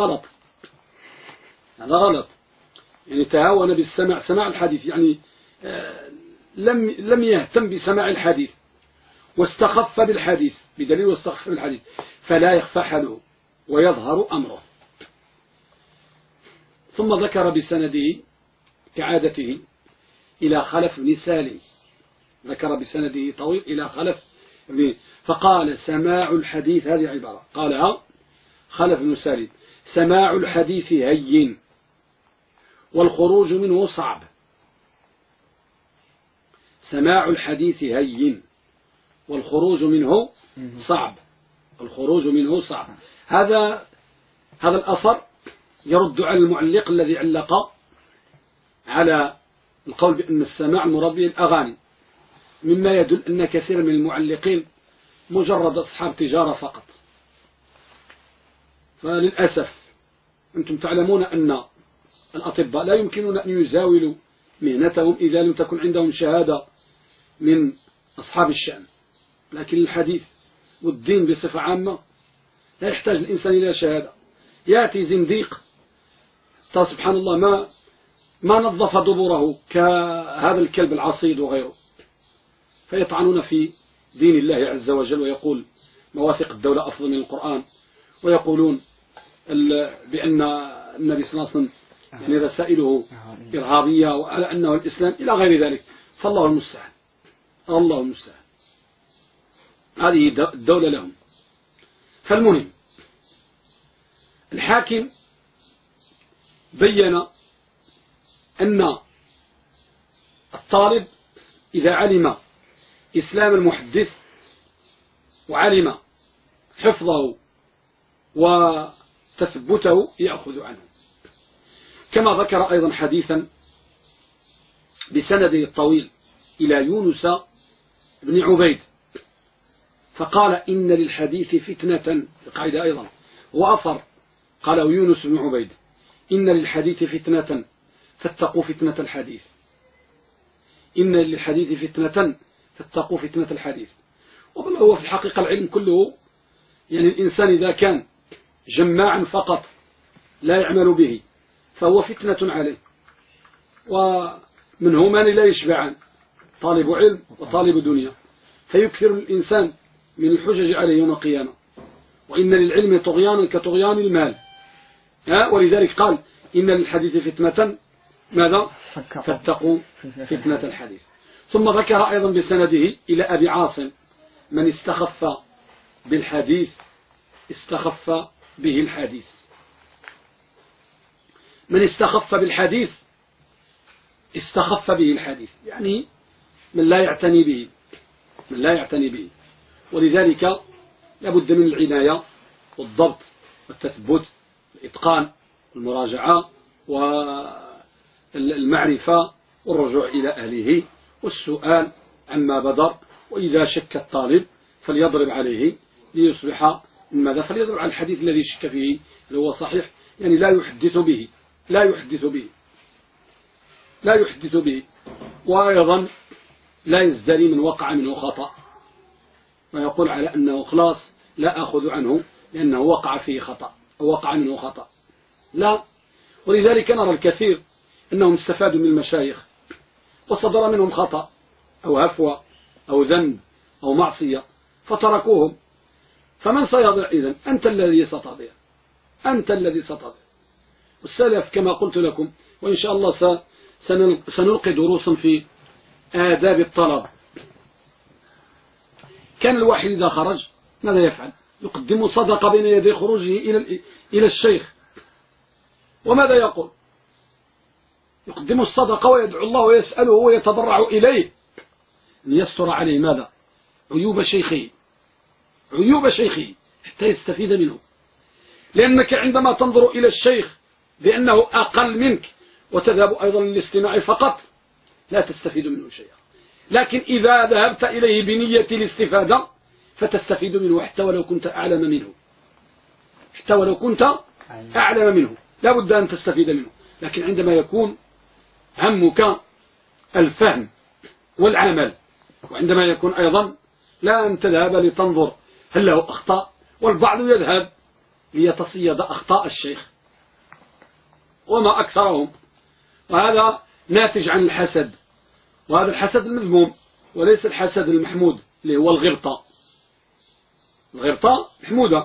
غلط، يعني تهاون بالسماع سماع الحديث، يعني لم يهتم بسماع الحديث، واستخف بالحديث بدليل واستخف بالحديث فلا يخفى حاله ويظهر أمره. ثم ذكر بسنده كعادته إلى خلف بن سالم، ذكر بسنده طويل إلى خلف بن، فقال سماع الحديث، هذه عبارة قالها خلف بن سالم: سماع الحديث هين والخروج منه صعب. سماع الحديث هين والخروج منه صعب. هذا الأثر يرد على المعلق الذي علق على القول بأن السماع المراد به الأغاني، مما يدل أن كثير من المعلقين مجرد أصحاب تجارة فقط. فللأسف أنتم تعلمون أن الأطباء لا يمكنون أن يزاولوا مهنتهم إذا لم تكن عندهم شهادة من أصحاب الشأن، لكن الحديث والدين بصفة عامة لا يحتاج الإنسان إلى شهادة. يأتي زنديق سبحان الله ما نظف دبره كهذا الكلب العصيد وغيره، فيطعنون في دين الله عز وجل، ويقول مواثيق الدولة أفضل من القرآن، ويقولون بأن النبي صلى الله عليه وسلم يعني رسائله إرهابية وعلى أنه الإسلام إلى غير ذلك. فالله المستعان، الله المستعان، هذه الدولة لهم. فالمهم الحاكم بين أن الطالب إذا علم إسلام المحدث وعلم حفظه وتثبته يأخذ عنه. كما ذكر أيضا حديثا بسنده الطويل إلى يونس بن عبيد فقال إن للحديث فتنة، القاعدة أيضا وأثر قاله يونس بن عبيد إن للحديث فتنة فاتقوا فتنة الحديث، إن للحديث فتنة فاتقوا فتنة الحديث. وهو في الحقيقة العلم كله يعني الإنسان إذا كان جماعا فقط لا يعمل به فهو فتنة عليه، ومنهما لا يشبعان، طالب علم وطالب دنيا، فيكثر الإنسان من الحجج عليه يوم القيامة. وإن للعلم طغيانا كطغيان المال، ولذلك قال إن للحديث فتنة ماذا؟ فاتقوا فتنة الحديث. ثم ذكر أيضا بسنده إلى أبي عاصم من استخف بالحديث استخف به الحديث. من استخف بالحديث استخف به الحديث، يعني من لا يعتني به، من لا يعتني به. ولذلك لابد من العناية والضبط والتثبت، الإتقان والمراجعة والمعرفة والرجوع إلى أهله والسؤال عما بدر. وإذا شك الطالب فليضرب عليه ليصبح ماذا؟ فليضرب على الحديث الذي شك فيه اللي هو صحيح، يعني لا يحدث به، لا يحدث به، لا يحدث به. وأيضا لا يزدري من وقع منه خطأ ويقول على أنه خلاص لا أخذ عنه لأنه وقع فيه خطأ أو وقع منه خطأ، لا. ولذلك نرى الكثير أنهم استفادوا من المشايخ وصدر منهم خطأ أو هفوة أو ذنب أو معصية فتركوهم. فمن سيضع إذن؟ أنت الذي ستضيع، أنت الذي ستضيع. والسلف كما قلت لكم، وإن شاء الله سنلقي دروسا في آداب الطلب. كان الواحد إذا خرج ماذا يفعل؟ يقدم صدقة بين يدي خروجه إلى الشيخ، وماذا يقول؟ يقدم الصدقة ويدعو الله ويسأله ويتضرع إليه أن يستر عليه ماذا؟ عيوب شيخه، عيوب شيخه حتى يستفيد منه. لأنك عندما تنظر إلى الشيخ بأنه أقل منك وتذهب أيضا للاستماع فقط لا تستفيد منه شيئا. لكن إذا ذهبت إليه بنية الاستفادة فتستفيد منه حتى ولو كنت أعلم منه، حتى ولو كنت أعلم منه لا بد أن تستفيد منه. لكن عندما يكون همك الفهم والعمل، وعندما يكون أيضا لا أن تذهب لتنظر هل له أخطاء، والبعض يذهب ليتصيد أخطاء الشيخ وما أكثرهم، وهذا ناتج عن الحسد، وهذا الحسد المذموم وليس الحسد المحمود اللي هو الغبطة. الغبطة محمودة،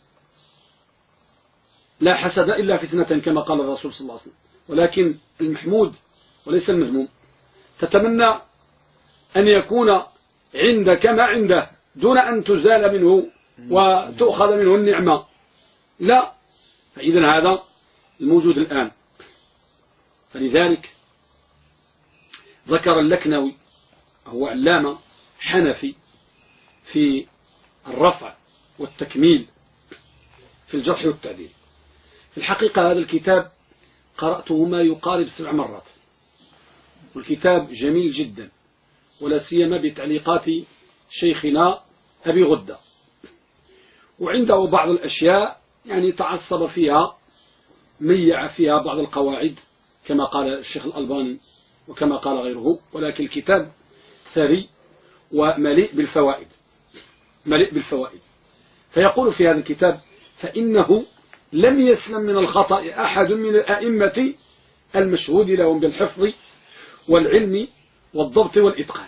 لا حسد إلا فتنة كما قال الرسول صلى الله عليه وسلم، ولكن المحمود وليس المذموم. تتمنى أن يكون عندك ما عنده دون أن تزال منه وتؤخذ منه النعمة، لا. فإذا هذا الموجود الآن. فلذلك ذكر اللكنوي هو علامة حنفي في الرفع والتكميل في الجرح والتعديل. في الحقيقة هذا الكتاب قرأته ما يقارب 7 مرات، والكتاب جميل جدا، ولا سيما بتعليقات شيخنا أبي غدة، وعنده بعض الأشياء يعني تعصب فيها، ميع فيها بعض القواعد كما قال الشيخ الألباني وكما قال غيره، ولكن الكتاب ثري ومليء بالفوائد، مليء بالفوائد. فيقول في هذا الكتاب فإنه لم يسلم من الخطأ أحد من الأئمة المشهود لهم بالحفظ والعلم والضبط والإتقان.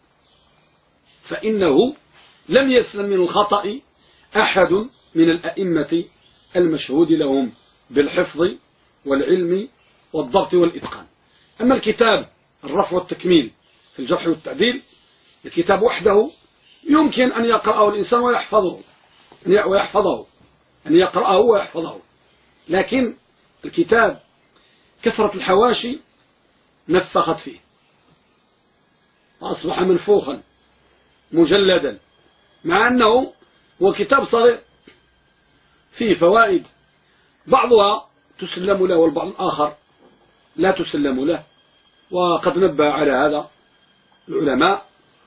فإنه لم يسلم من الخطأ أحد من الأئمة المشهود لهم بالحفظ والعلم والضبط والإتقان. أما الكتاب الرفع والتكميل في الجرح والتعديل، الكتاب وحده يمكن أن يقرأه الإنسان ويحفظه أن يقرأه ويحفظه، لكن الكتاب كثرة الحواشي نفخت فيه وأصبح منفوخا مجلدا، مع أنه هو كتاب صغير فيه فوائد بعضها تسلم له والبعض الآخر لا تسلم له، وقد نبه على هذا العلماء،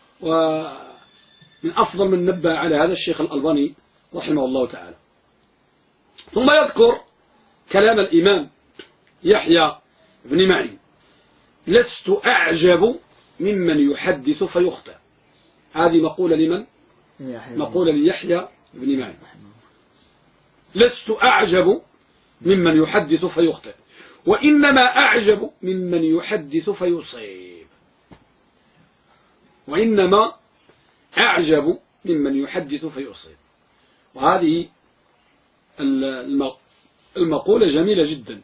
ومن أفضل من نبه على هذا الشيخ الألباني رحمه الله تعالى. ثم يذكر كلام الإمام يحيى بن معين: لست أعجب ممن يحدث فيخطئ. هذه مقولة لمن؟ مقولة ليحيى بن معين. لست أعجب ممن يحدث فيخطئ، وإنما أعجب ممن يحدث فيصيب. وإنما أعجب ممن يحدث فيصيب. وهذه المقولة جميلة جدا،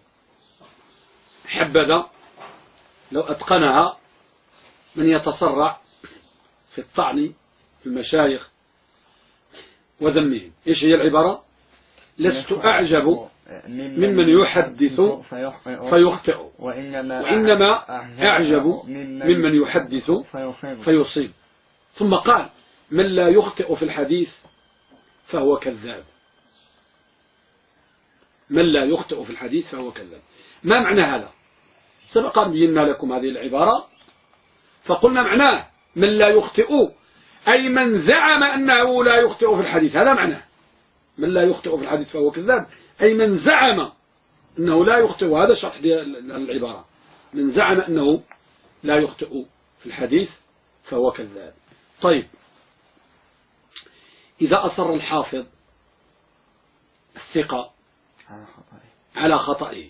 حبذا لو أتقنها من يتسرع في الطعن في المشايخ وذمهم. إيش هي العبارة؟ لست أعجب ممن يحدث فيخطئ، وإنما أعجب ممن يحدث فيصيب. ثم قال: من لا يخطئ في الحديث فهو كذاب. من لا يخطئ في الحديث فهو كذاب. ما معنى هذا؟ سبق أن بينا لكم هذه العبارة، فقلنا معناه من لا يخطئ أي من زعم أنه لا يخطئ في الحديث، هذا معناه. من لا يخطئ في الحديث فهو كذاب أي من زعم أنه لا يخطئ، وهذا شرح العبارة. من زعم أنه لا يخطئ في الحديث فهو كذاب. طيب، إذا أصر الحافظ الثقة على خطئه،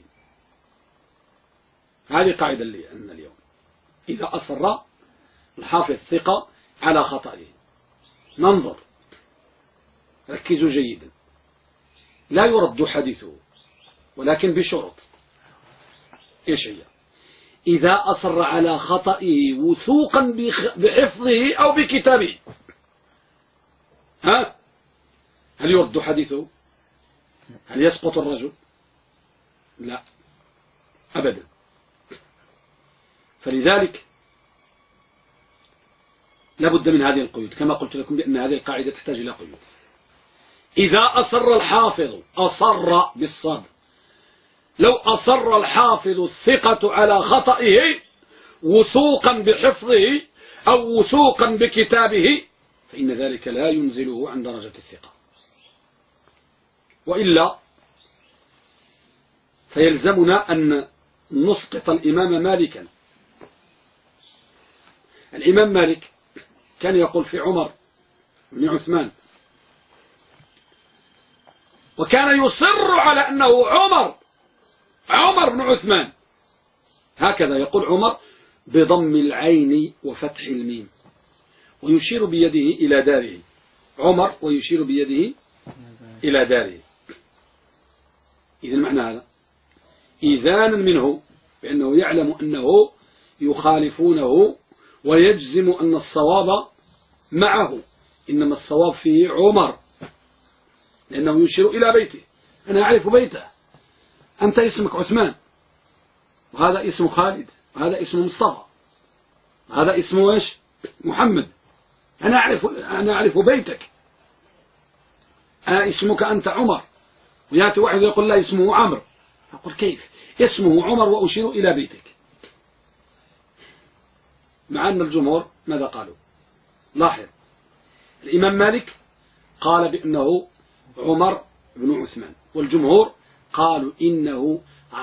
هذه قاعدة لنا اليوم: إذا أصر الحافظ الثقة على خطئه، ننظر، ركزوا جيدا، لا يرد حديثه ولكن بشروط. إيش هي؟ إذا أصر على خطئه وثوقا بحفظه أو بكتابه، هل يرد حديثه؟ هل يسقط الرجل؟ لا أبدا. فلذلك لابد من هذه القيود، كما قلت لكم بأن هذه القاعدة تحتاج إلى قيود. إذا أصر الحافظ، أصر بالصاد، لو أصر الحافظ الثقة على خطئه وثوقا بحفظه أو وثوقا بكتابه، فإن ذلك لا ينزله عن درجة الثقة، وإلا فيلزمنا أن نسقط الإمام مالكا. الإمام مالك كان يقول في عمر بن عثمان، وكان يصر على أنه عمر بن عثمان، هكذا يقول عمر بضم العين وفتح الميم، ويشير بيده إلى داره. عمر ويشير بيده إلى داره. إذن معنى هذا إذانا منه بأنه يعلم أنه يخالفونه ويجزم أن الصواب معه، إنما الصواب فيه عمر، لأنه يشير إلى بيته. أنا أعرف بيته، أنت اسمك عثمان، وهذا اسم خالد، وهذا اسم مصطفى، وهذا اسمه إيش؟ محمد. أنا أعرف بيتك. اسمك أنت عمر، ويأتي واحد يقول لا اسمه عمرو، أقول كيف اسمه عمر وأشير إلى بيتك؟ مع أن الجمهور ماذا قالوا؟ لاحظ، الإمام مالك قال بأنه عمر بن عثمان، والجمهور قالوا إنه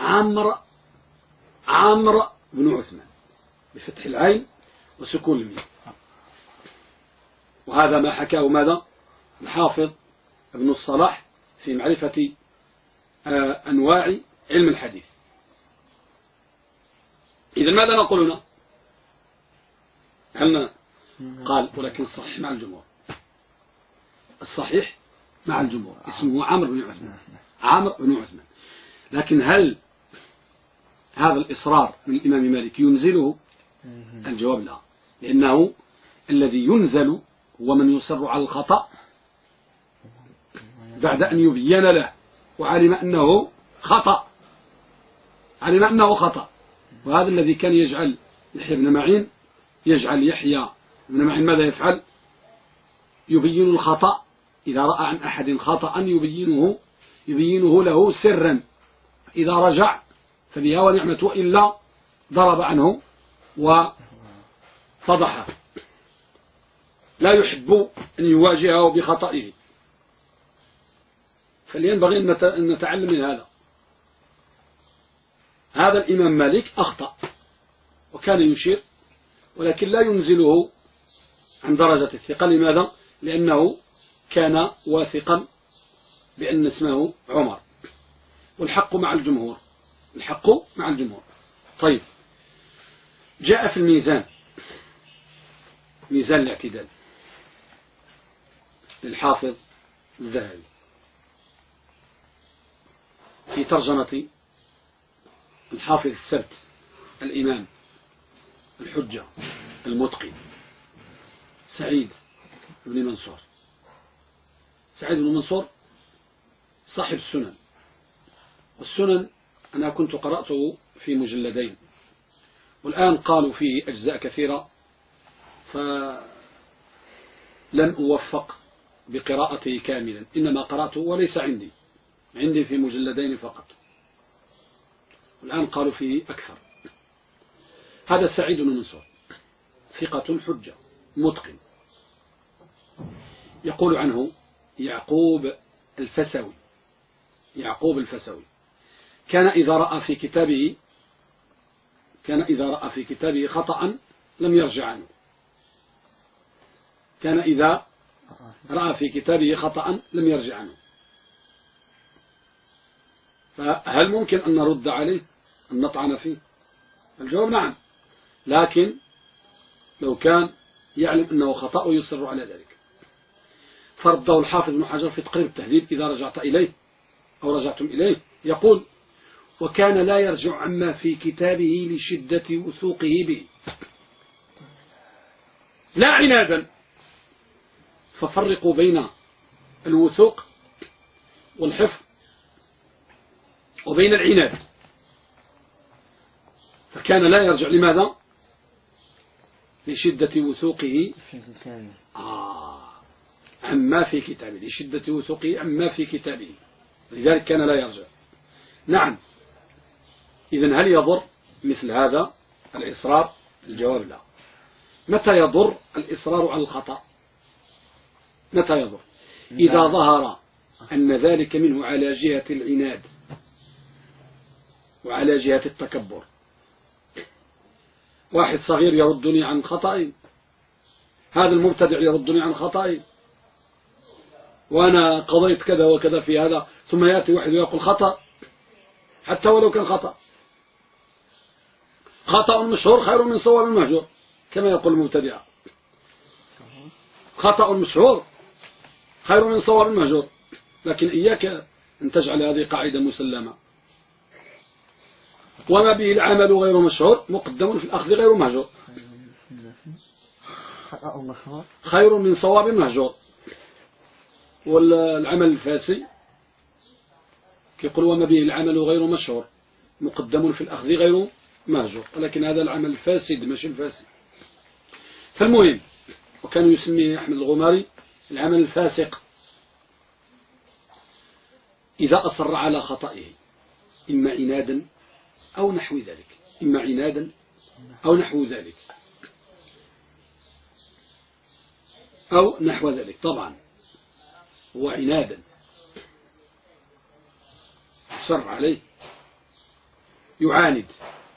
عمرو بن عثمان بفتح العين وسكون الميم. وهذا ما حكاه ماذا؟ الحافظ ابن الصلاح في معرفة أنواع علم الحديث. إذن ماذا نقول هنا؟ هل قال ولكن الصحيح مع الجمهور، الصحيح مع الجمهور، اسمه عمرو بن عثمان، عمرو بن عثمان. لكن هل هذا الإصرار من الإمام مالك ينزله؟ الجواب لا، لأنه الذي ينزل هو من يصر على الخطأ بعد أن يبين له وعلم أنه خطأ، علم أنه خطأ. وهذا الذي كان يجعل يحيى بن معين، يجعل يحيى بن معين ماذا يفعل؟ يبين الخطأ إذا رأى عن أحد خطأ يبينه له سرا، إذا رجع فبها ونعمة، وإلا ضرب عنه وفضحه، لا يحب أن يواجهه بخطئه. فلينبغي أن نتعلم من هذا. هذا الإمام مالك أخطأ وكان يشير، ولكن لا ينزله عن درجة الثقة. لماذا؟ لأنه كان واثقا بأن اسمه عمر، والحق مع الجمهور، الحق مع الجمهور. طيب، جاء في الميزان، ميزان الاعتدال للحافظ الذهبي في ترجمة الحافظ الثبت الإمام الحجة المتقن سعيد بن منصور. سعيد بن منصور صاحب السنن، والسنن أنا كنت قرأته في مجلدين، والآن قالوا فيه أجزاء كثيرة، فلن أوفق بقراءته كاملا، إنما قرأته وليس عندي في مجلدين فقط، والآن قالوا فيه أكثر. هذا سعيد بن منصور ثقة حجة متقن. يقول عنه يعقوب الفسوي، يعقوب الفسوي كان إذا رأى في كتابه خطأ لم يرجع عنه. كان إذا رأى في كتابه خطأ لم يرجع عنه. فهل ممكن أن نرد عليه، أن نطعن فيه؟ الجواب نعم، لكن لو كان يعلم أنه خطأ ويصر على ذلك. فرده الحافظ بن حجر في تقريب التهذيب إذا رجعت إليه أو رجعتم إليه، يقول: وكان لا يرجع عما في كتابه لشدة وثوقه به لا عنادا. ففرقوا بين الوثوق والحفظ وبين العناد. فكان لا يرجع لماذا؟ لشدة وثوقه عما في كتابه، لشدة وثوقه عما في كتابه، لذلك كان لا يرجع. نعم. إذن هل يضر مثل هذا الإصرار؟ الجواب لا. متى يضر الإصرار على الخطأ؟ متى يضر؟ إذا ظهر أن ذلك منه على جهة العناد وعلى جهة التكبر. واحد صغير يردني عن خطأي، هذا المبتدع يردني عن خطأي، وأنا قضيت كذا وكذا في هذا، ثم يأتي واحد ويقول خطأ، حتى ولو كان خطأ مشهور خير من صواب مهجور، كما يقول المبتدع. خطأ مشهور خير من صواب مهجور، لكن إياك أن تجعل هذه قاعدة مسلمة. وما به العمل غير مشهور مقدم في الأخذ غير مهجور. خير من صواب مهجور. والعمل الفاسي يقول: وما به العمل غير مشهور مقدم في الأخذ غير مهجور، ولكن هذا العمل الفاسد مش الفاسد. فالمهم، وكان يسميه أحمد الغماري العمل الفاسق. إذا أصر على خطئه إما عنادا أو نحو ذلك، إما عنادا أو نحو ذلك، أو نحو ذلك، طبعا هو عنادا صر عليه يعاند،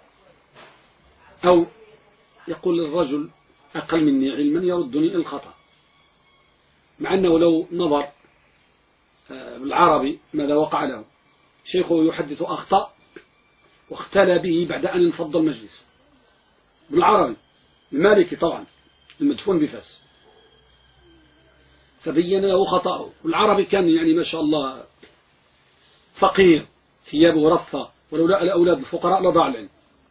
أو يقول الرجل أقل مني علما يردني الخطأ، مع أنه لو نظر بالعربي ماذا وقع له؟ شيخه يحدث أخطأ واختلى به بعد أن انفض المجلس بالعربي المالكي طبعا المدفون بفاس، فبين له خطأه. والعربي كان يعني ما شاء الله فقير، ثيابه رفة، ولولا الأولاد الفقراء لضاع العلم.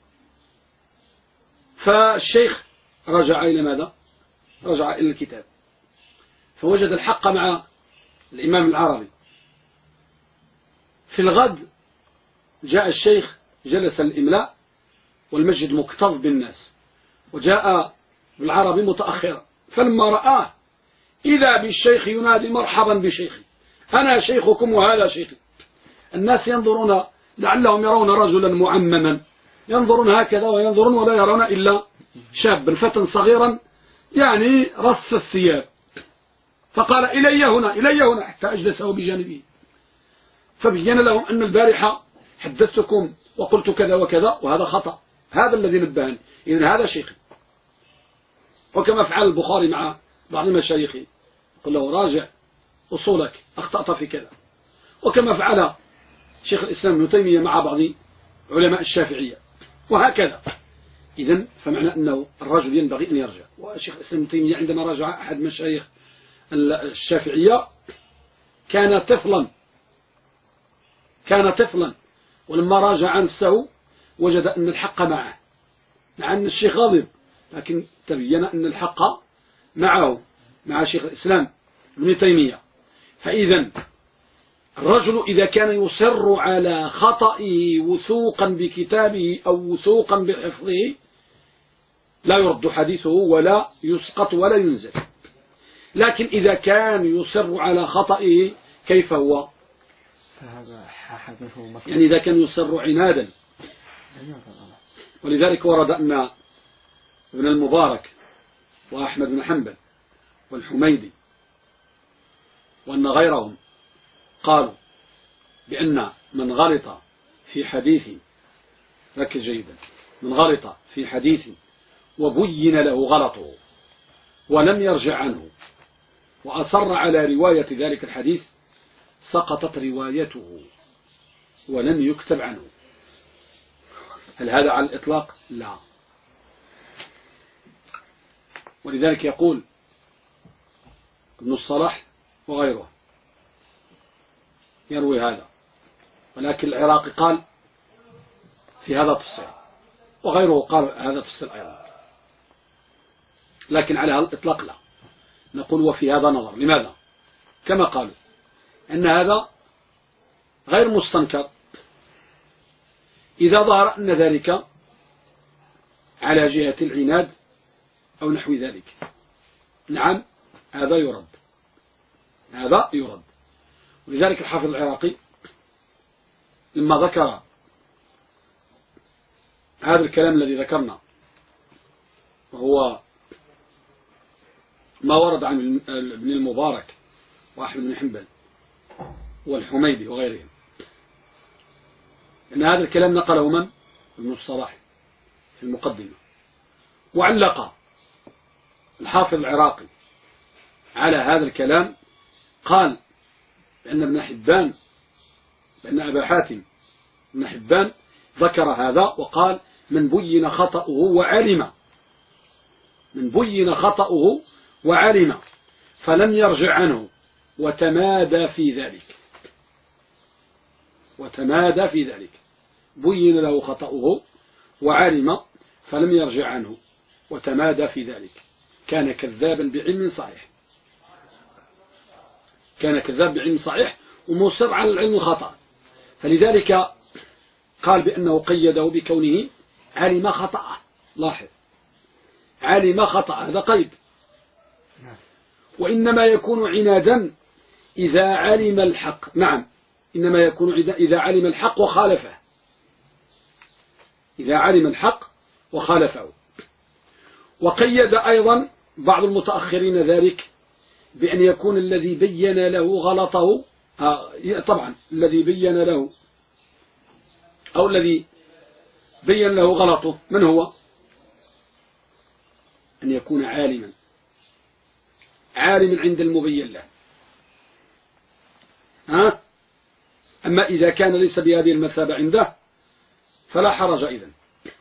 فالشيخ رجع إلى ماذا؟ رجع إلى الكتاب فوجد الحق مع الإمام العربي. في الغد جاء الشيخ جلس الإملاء والمسجد مكتظ بالناس، وجاء بالعربي متأخرا، فلما رآه إذا بالشيخ ينادي مرحبا بشيخي، أنا شيخكم وهذا شيخي. الناس ينظرون لعلهم يرون رجلا معمما، ينظرون هكذا وينظرون ولا يرون إلا شابا فتى صغيرا يعني رص الثياب. فقال إلي هنا إلي هنا حتى أجلسه بجانبه، فبين لهم أن البارحة حدثتكم وقلت كذا وكذا وهذا خطأ، هذا الذي نبهني، إذن هذا شيخي. وكما فعل البخاري مع بعض مشايخه قل له راجع أصولك أخطأت في كذا، وكما فعل شيخ الإسلام ابن تيمية مع بعض علماء الشافعية، وهكذا. إذن فمعنى أنه الرجل ينبغي أن يرجع. وشيخ الإسلام ابن تيمية عندما راجع أحد مشايخ الشافعية كان طفلا، ولما راجع نفسه وجد أن الحق معه، مع أن الشيخ غضب، لكن تبين أن الحق معه مع شيخ الإسلام ابن تيمية. فإذا الرجل إذا كان يصر على خطئه وثوقا بكتابه أو وثوقا بحفظه لا يرد حديثه ولا يسقط ولا ينزل. لكن إذا كان يصر على خطئه كيف هو؟ يعني إذا كان يصر عنادا. ولذلك ورد أن ابن المبارك وأحمد بن حنبل والحميدي وأن غيرهم قالوا بأن من غلط في حديث، ركز جيدا، من غلط في حديث وبين له غلطه ولم يرجع عنه وأصر على رواية ذلك الحديث سقطت روايته ولم يكتب عنه. هل هذا على الإطلاق؟ لا. ولذلك يقول ابن الصلاح وغيره يروي هذا، ولكن العراقي قال في هذا تفصيل، وغيره قال هذا تفصيل أيضا، لكن على الإطلاق لا. نقول وفي هذا نظر. لماذا؟ كما قالوا أن هذا غير مستنكر إذا ظهر أن ذلك على جهة العناد أو نحو ذلك. نعم هذا يرد، هذا يرد. ولذلك الحافظ العراقي لما ذكر هذا الكلام الذي ذكرنا، وهو ما ورد عن ابن المبارك وأحمد بن حنبل والحميدي وغيرهم، إن هذا الكلام نقله من؟ ابن الصلاح في المقدمة. وعلق الحافظ العراقي على هذا الكلام قال بأن أبا حاتم بن حبان ذكر هذا وقال من بين خطأه وعلم فلم يرجع عنه وتمادى في ذلك بين له خطأه وعلم فلم يرجع عنه وتمادى في ذلك كان كذابا بعلم صحيح ومصر على العلم الخطأ. فلذلك قال بأنه قيده بكونه علم خطأه. لاحظ، علم خطأ، هذا قيد. وإنما يكون عنادا إذا علم الحق. نعم، إنما يكون إذا علم الحق وخالفه، وقيد أيضا بعض المتأخرين ذلك بأن يكون الذي بين له غلطه، طبعا الذي بين له أو الذي بين له غلطه من هو؟ أن يكون عالما عند المبين له. أما إذا كان ليس بهذه المثابة عنده فلا حرج إذن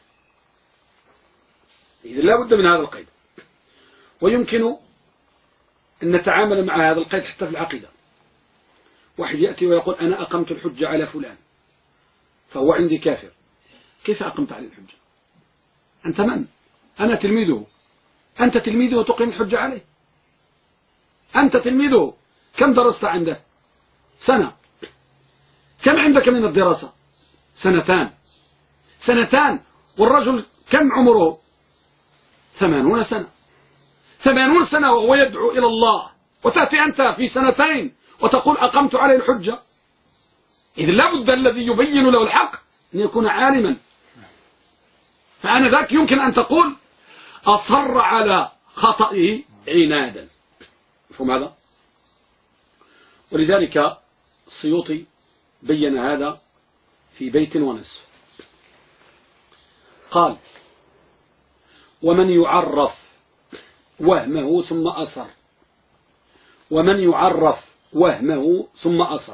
لا بد من هذا القيد. ويمكن أن نتعامل مع هذا القيد حتى في العقيدة. واحد يأتي ويقول أنا أقمت الحجة على فلان فهو عندي كافر. كيف أقمت عليه الحجة؟ أنت من؟ أنا تلميذه. أنت تلميذه وتقيم الحجة عليه؟ أنت تلميذه. كم درست عنده؟ سنة. كم عندك من الدراسة؟ سنتان. والرجل كم عمره؟ 80 سنة. 80 سنة وهو يدعو إلى الله، وتأتي أنت في 2 وتقول أقمت عليه الحجة. إذن لابد الذي يبين له الحق أن يكون عالما. فأنا ذاك يمكن أن تقول أصر على خطئه عنادا. مفهوم هذا؟ ولذلك السيوطي بين هذا في بيت ونصف. قال: ومن يعرف وهمه ثم أصر. ومن يعرف وهمه ثم أصر.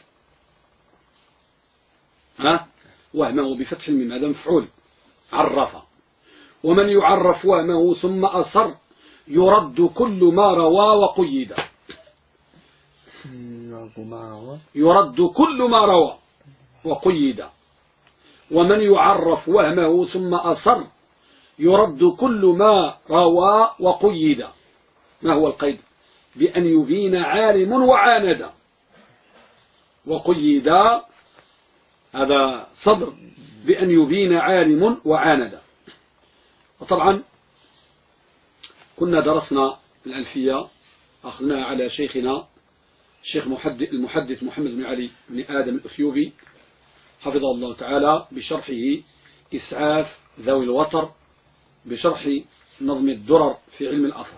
وهمه بفتح الميم، هذا مفعول. عرف. ومن يعرف وهمه ثم أصر يرد كل ما روى وقيد. يرد كل ما روى وقيد. ومن يعرف وهمه ثم أصر يرد كل ما روى وقيد. ما هو القيد؟ بأن يبين عالم وعاند. وقيد هذا صدر بأن يبين عالم وعاند. وطبعا كنا درسنا الألفية أخذناها على شيخنا الشيخ المحدث محمد بن علي بن آدم الأثيوبي حفظه الله تعالى بشرحه إسعاف ذوي الوتر بشرح نظم الدرر في علم الأثر.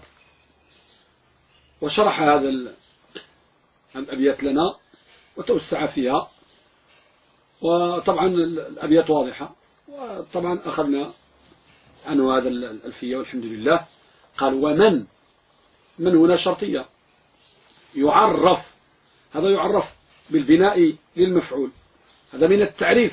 وشرح هذا الأبيات لنا وتوسع فيها، وطبعا الأبيات واضحة، وطبعا أخذنا عنه هذا الألفية والحمد لله. قال: ومن هنا شرطية يعرف، هذا يعرف بالبناء للمفعول، هذا من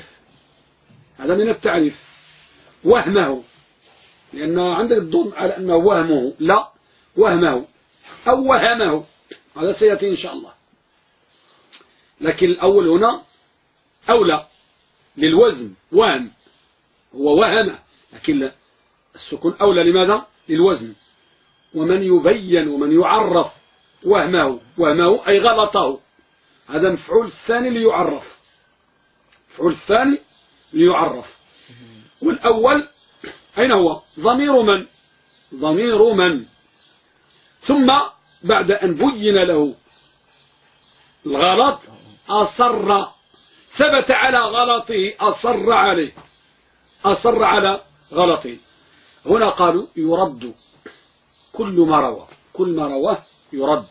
التعريف. وهمه، لأن عندك الظن على أنه وهمه، لا، وهمه أو وهمه، هذا سيأتي إن شاء الله. لكن الأول هنا أولى للوزن، وهم هو وهمه، لكن السكون أولى لماذا؟ للوزن. ومن يبين ومن يعرف وهمه أي غلطه، هذا مفعول الثاني ليعرف، مفعول الثاني ليعرف. والأول أين هو؟ ضمير من ثم بعد أن بين له الغلط أصر، ثبت على غلطه، أصر على غلطه. هنا قالوا يرد كل ما رواه يرد،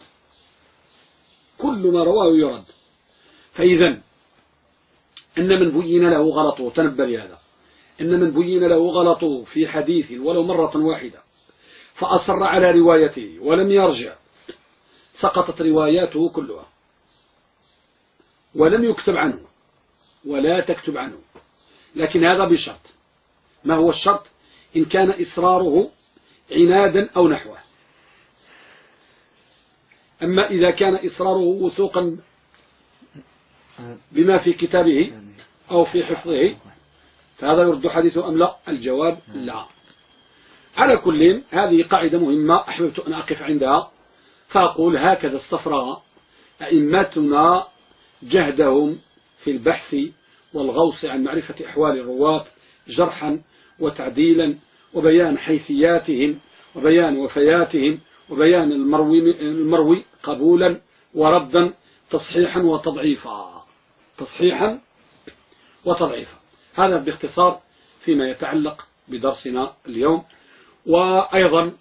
كل ما رواه يرد. فإذا أن من بين له غلطه، تنبه لهذا، أن من بين له غلطه في حديث ولو مرة واحدة فأصر على روايته ولم يرجع، سقطت رواياته كلها ولم يكتب عنه ولا تكتب عنه. لكن هذا بشرط. ما هو الشرط؟ إن كان إصراره عنادا أو نحوه. أما إذا كان إصراره وثوقا بما في كتابه أو في حفظه فهذا يرد حديثه أم لا؟ الجواب لا. على كل هذه قاعدة مهمة أحببت أن أقف عندها، فأقول هكذا استفرغ أئمتنا جهدهم في البحث والغوص عن معرفة أحوال الرواة جرحا وتعديلا، وبيان حيثياتهم، وبيان وفياتهم، وبيان المروي قبولا وردا، تصحيحا وتضعيفا. هذا باختصار فيما يتعلق بدرسنا اليوم. وأيضا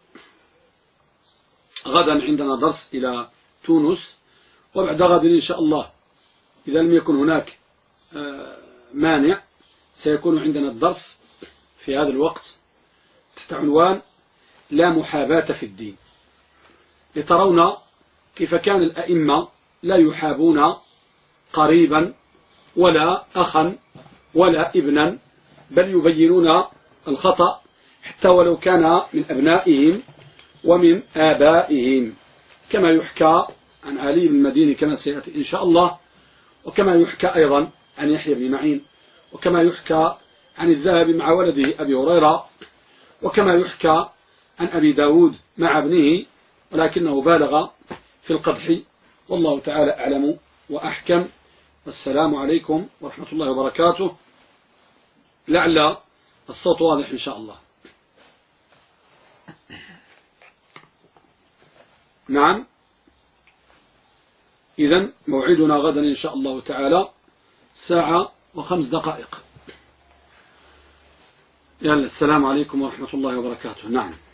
غدا عندنا درس إلى تونس، وبعد غد إن شاء الله إذا لم يكن هناك مانع سيكون عندنا الدرس في هذا الوقت تحت عنوان لا محاباة في الدين، لترون كيف كان الأئمة لا يحابون قريبا ولا أخا ولا ابنا، بل يبينون الخطأ حتى ولو كان من أبنائهم ومن آبائهم، كما يحكى عن علي بن المديني كما سيأتي إن شاء الله، وكما يحكى أيضا عن يحيى بن معين، وكما يحكى عن الذهبي مع ولده أبي هريرة، وكما يحكى عن أبي داود مع ابنه، ولكنه بالغ في القدح. والله تعالى أعلم وأحكم. والسلام عليكم ورحمة الله وبركاته. لعل الصوت واضح إن شاء الله. نعم، إذن موعدنا غدا إن شاء الله تعالى 1:05. يلا، السلام عليكم ورحمة الله وبركاته. نعم.